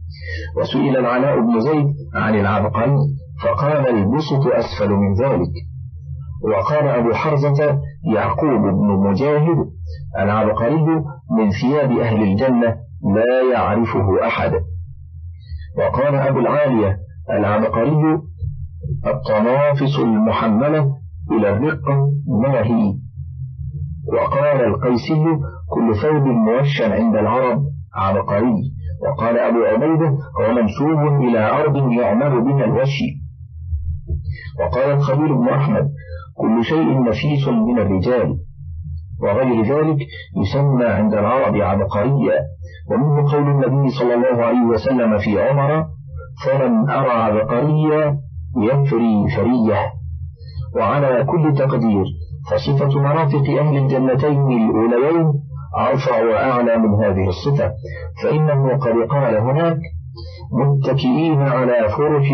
وسئل العلاء بن زيد عن العبقري فقال البسط أسفل من ذلك. وقال أبو حرزة يعقوب بن مجاهد العبقري من ثياب أهل الجنة لا يعرفه أحد. وقال أبو العالية العبقري الطنافس المحملة إلى الرقة ما هي. وقال القيسي كل ثوب موشى عند العرب عبقري. وقال أبو عبيدة هو منسوب إلى أرض يعمل بها الوشي. وقال الخليل بن أحمد كل شيء نفيس من الرجال وغير ذلك يسمى عند العرب عبقريا. ومنه قول النبي صلى الله عليه وسلم في عمر فلم أرى عبقريا يفري فريه. وعلى كل تقدير فصفة مرافق أهل الجنتين الأوليين أرفع وأعلى من هذه الصفة، فإنه قد قال هناك متكئين على فرش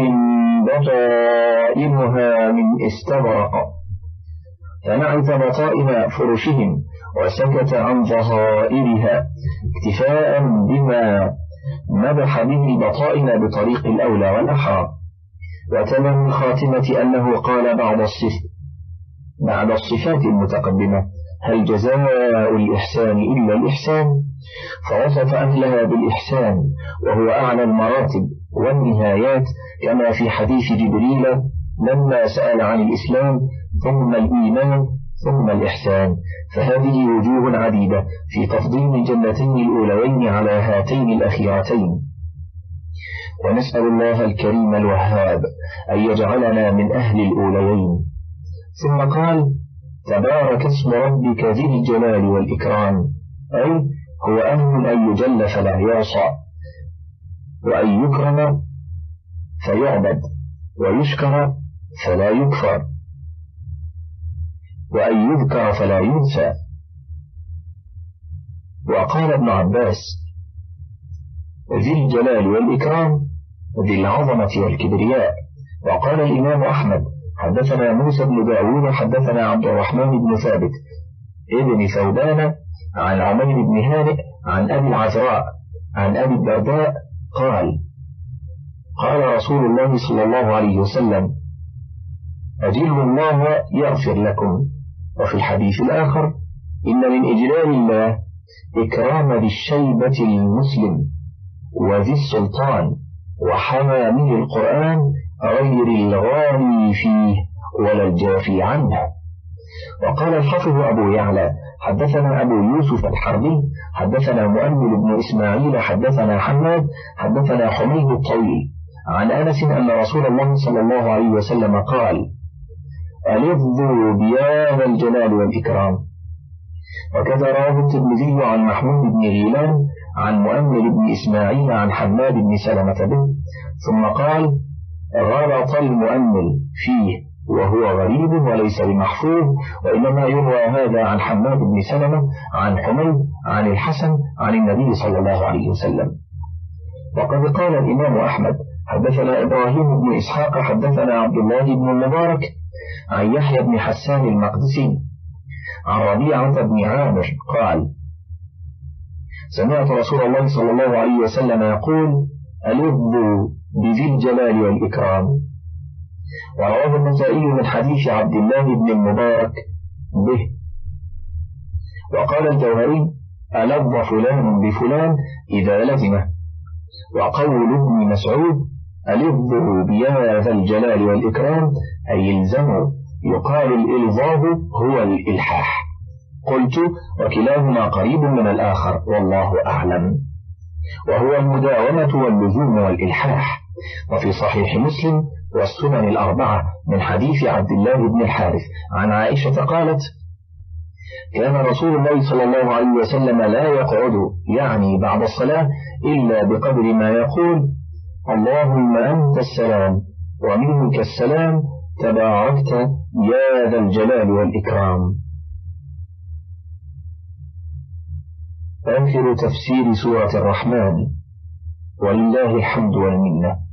بطائنها من استبرق، فنعت بطائن فرشهم وسكت عن ظهائرها اكتفاء بما مدح به البطائن بطريق الأولى والأحرى. وتمام الخاتمة أنه قال بعد الصف بعد الصفات المتقدمة هل جزاء الإحسان إلا الإحسان، فوصف أهلها بالإحسان وهو أعلى المراتب والنهايات، كما في حديث جبريل لما سأل عن الإسلام ثم الإيمان ثم الإحسان. فهذه وجوه عديدة في تفضيل الجنتين الأوليين على هاتين الأخيرتين. ونسأل الله الكريم الوهاب أن يجعلنا من أهل الأوليين. ثم قال تبارك اسم ربك ذي الجلال والإكرام، أي هو أهل أن يجل فلا يعصى، وأن يكرم فيعبد، ويشكر فلا يكفر، وأن يذكر فلا ينسى. وقال ابن عباس ذي الجلال والإكرام ذي العظمة والكبرياء. وقال الإمام أحمد حدثنا موسى بن داود حدثنا عبد الرحمن بن ثابت ابن ثوبان عن عمير بن هانئ عن أبي العذراء عن أبي الدرداء قال قال رسول الله صلى الله عليه وسلم أجلوا الله يغفر لكم. وفي الحديث الآخر إن من إجلال الله إكرام ذي الشيبة المسلم وذي السلطان وحمامه القرآن غير الغالي فيه ولا الجافي عنه. وقال الحافظ أبو يعلى حدثنا أبو يوسف الحربي حدثنا مؤمل بن إسماعيل حدثنا حماد حدثنا حميد الطويل عن أنس أن رسول الله صلى الله عليه وسلم قال ألذوا بيان الجلال والإكرام. وكذا رواه الترمذي عن محمود بن غيلان عن مؤمل بن إسماعيل عن حماد بن سلمة به. ثم قال غلط المؤمل فيه وهو غريب وليس بمحفوظ، وإنما يروى هذا عن حماد بن سلمة عن حميد عن الحسن عن النبي صلى الله عليه وسلم. وقد قال الإمام أحمد حدثنا إبراهيم بن إسحاق حدثنا عبد الله بن المبارك عن يحيى بن حسان المقدسي عن ربيعة بن عامر قال سمعت رسول الله صلى الله عليه وسلم يقول ألذوا بذي الجلال والإكرام. ورواه النسائي من حديث عبد الله بن المبارك به. وقال الجوهري ألذ فلان بفلان إذا لزمه. وقول ابن مسعود ألذوا بهذا الجلال والإكرام أي يلزموا، يقال الإلظاظ هو الإلحاح. قلت وكلاهما قريب من الآخر والله أعلم، وهو المداومة واللزوم والإلحاح. وفي صحيح مسلم والسنن الأربعة من حديث عبد الله بن الحارث عن عائشة قالت كان رسول الله صلى الله عليه وسلم لا يقعد يعني بعد الصلاة إلا بقدر ما يقول اللهم أنت السلام ومنك السلام تباركت يا ذا الجلال والإكرام. آخر تفسير سورة الرحمن ولله الحمد والمنة.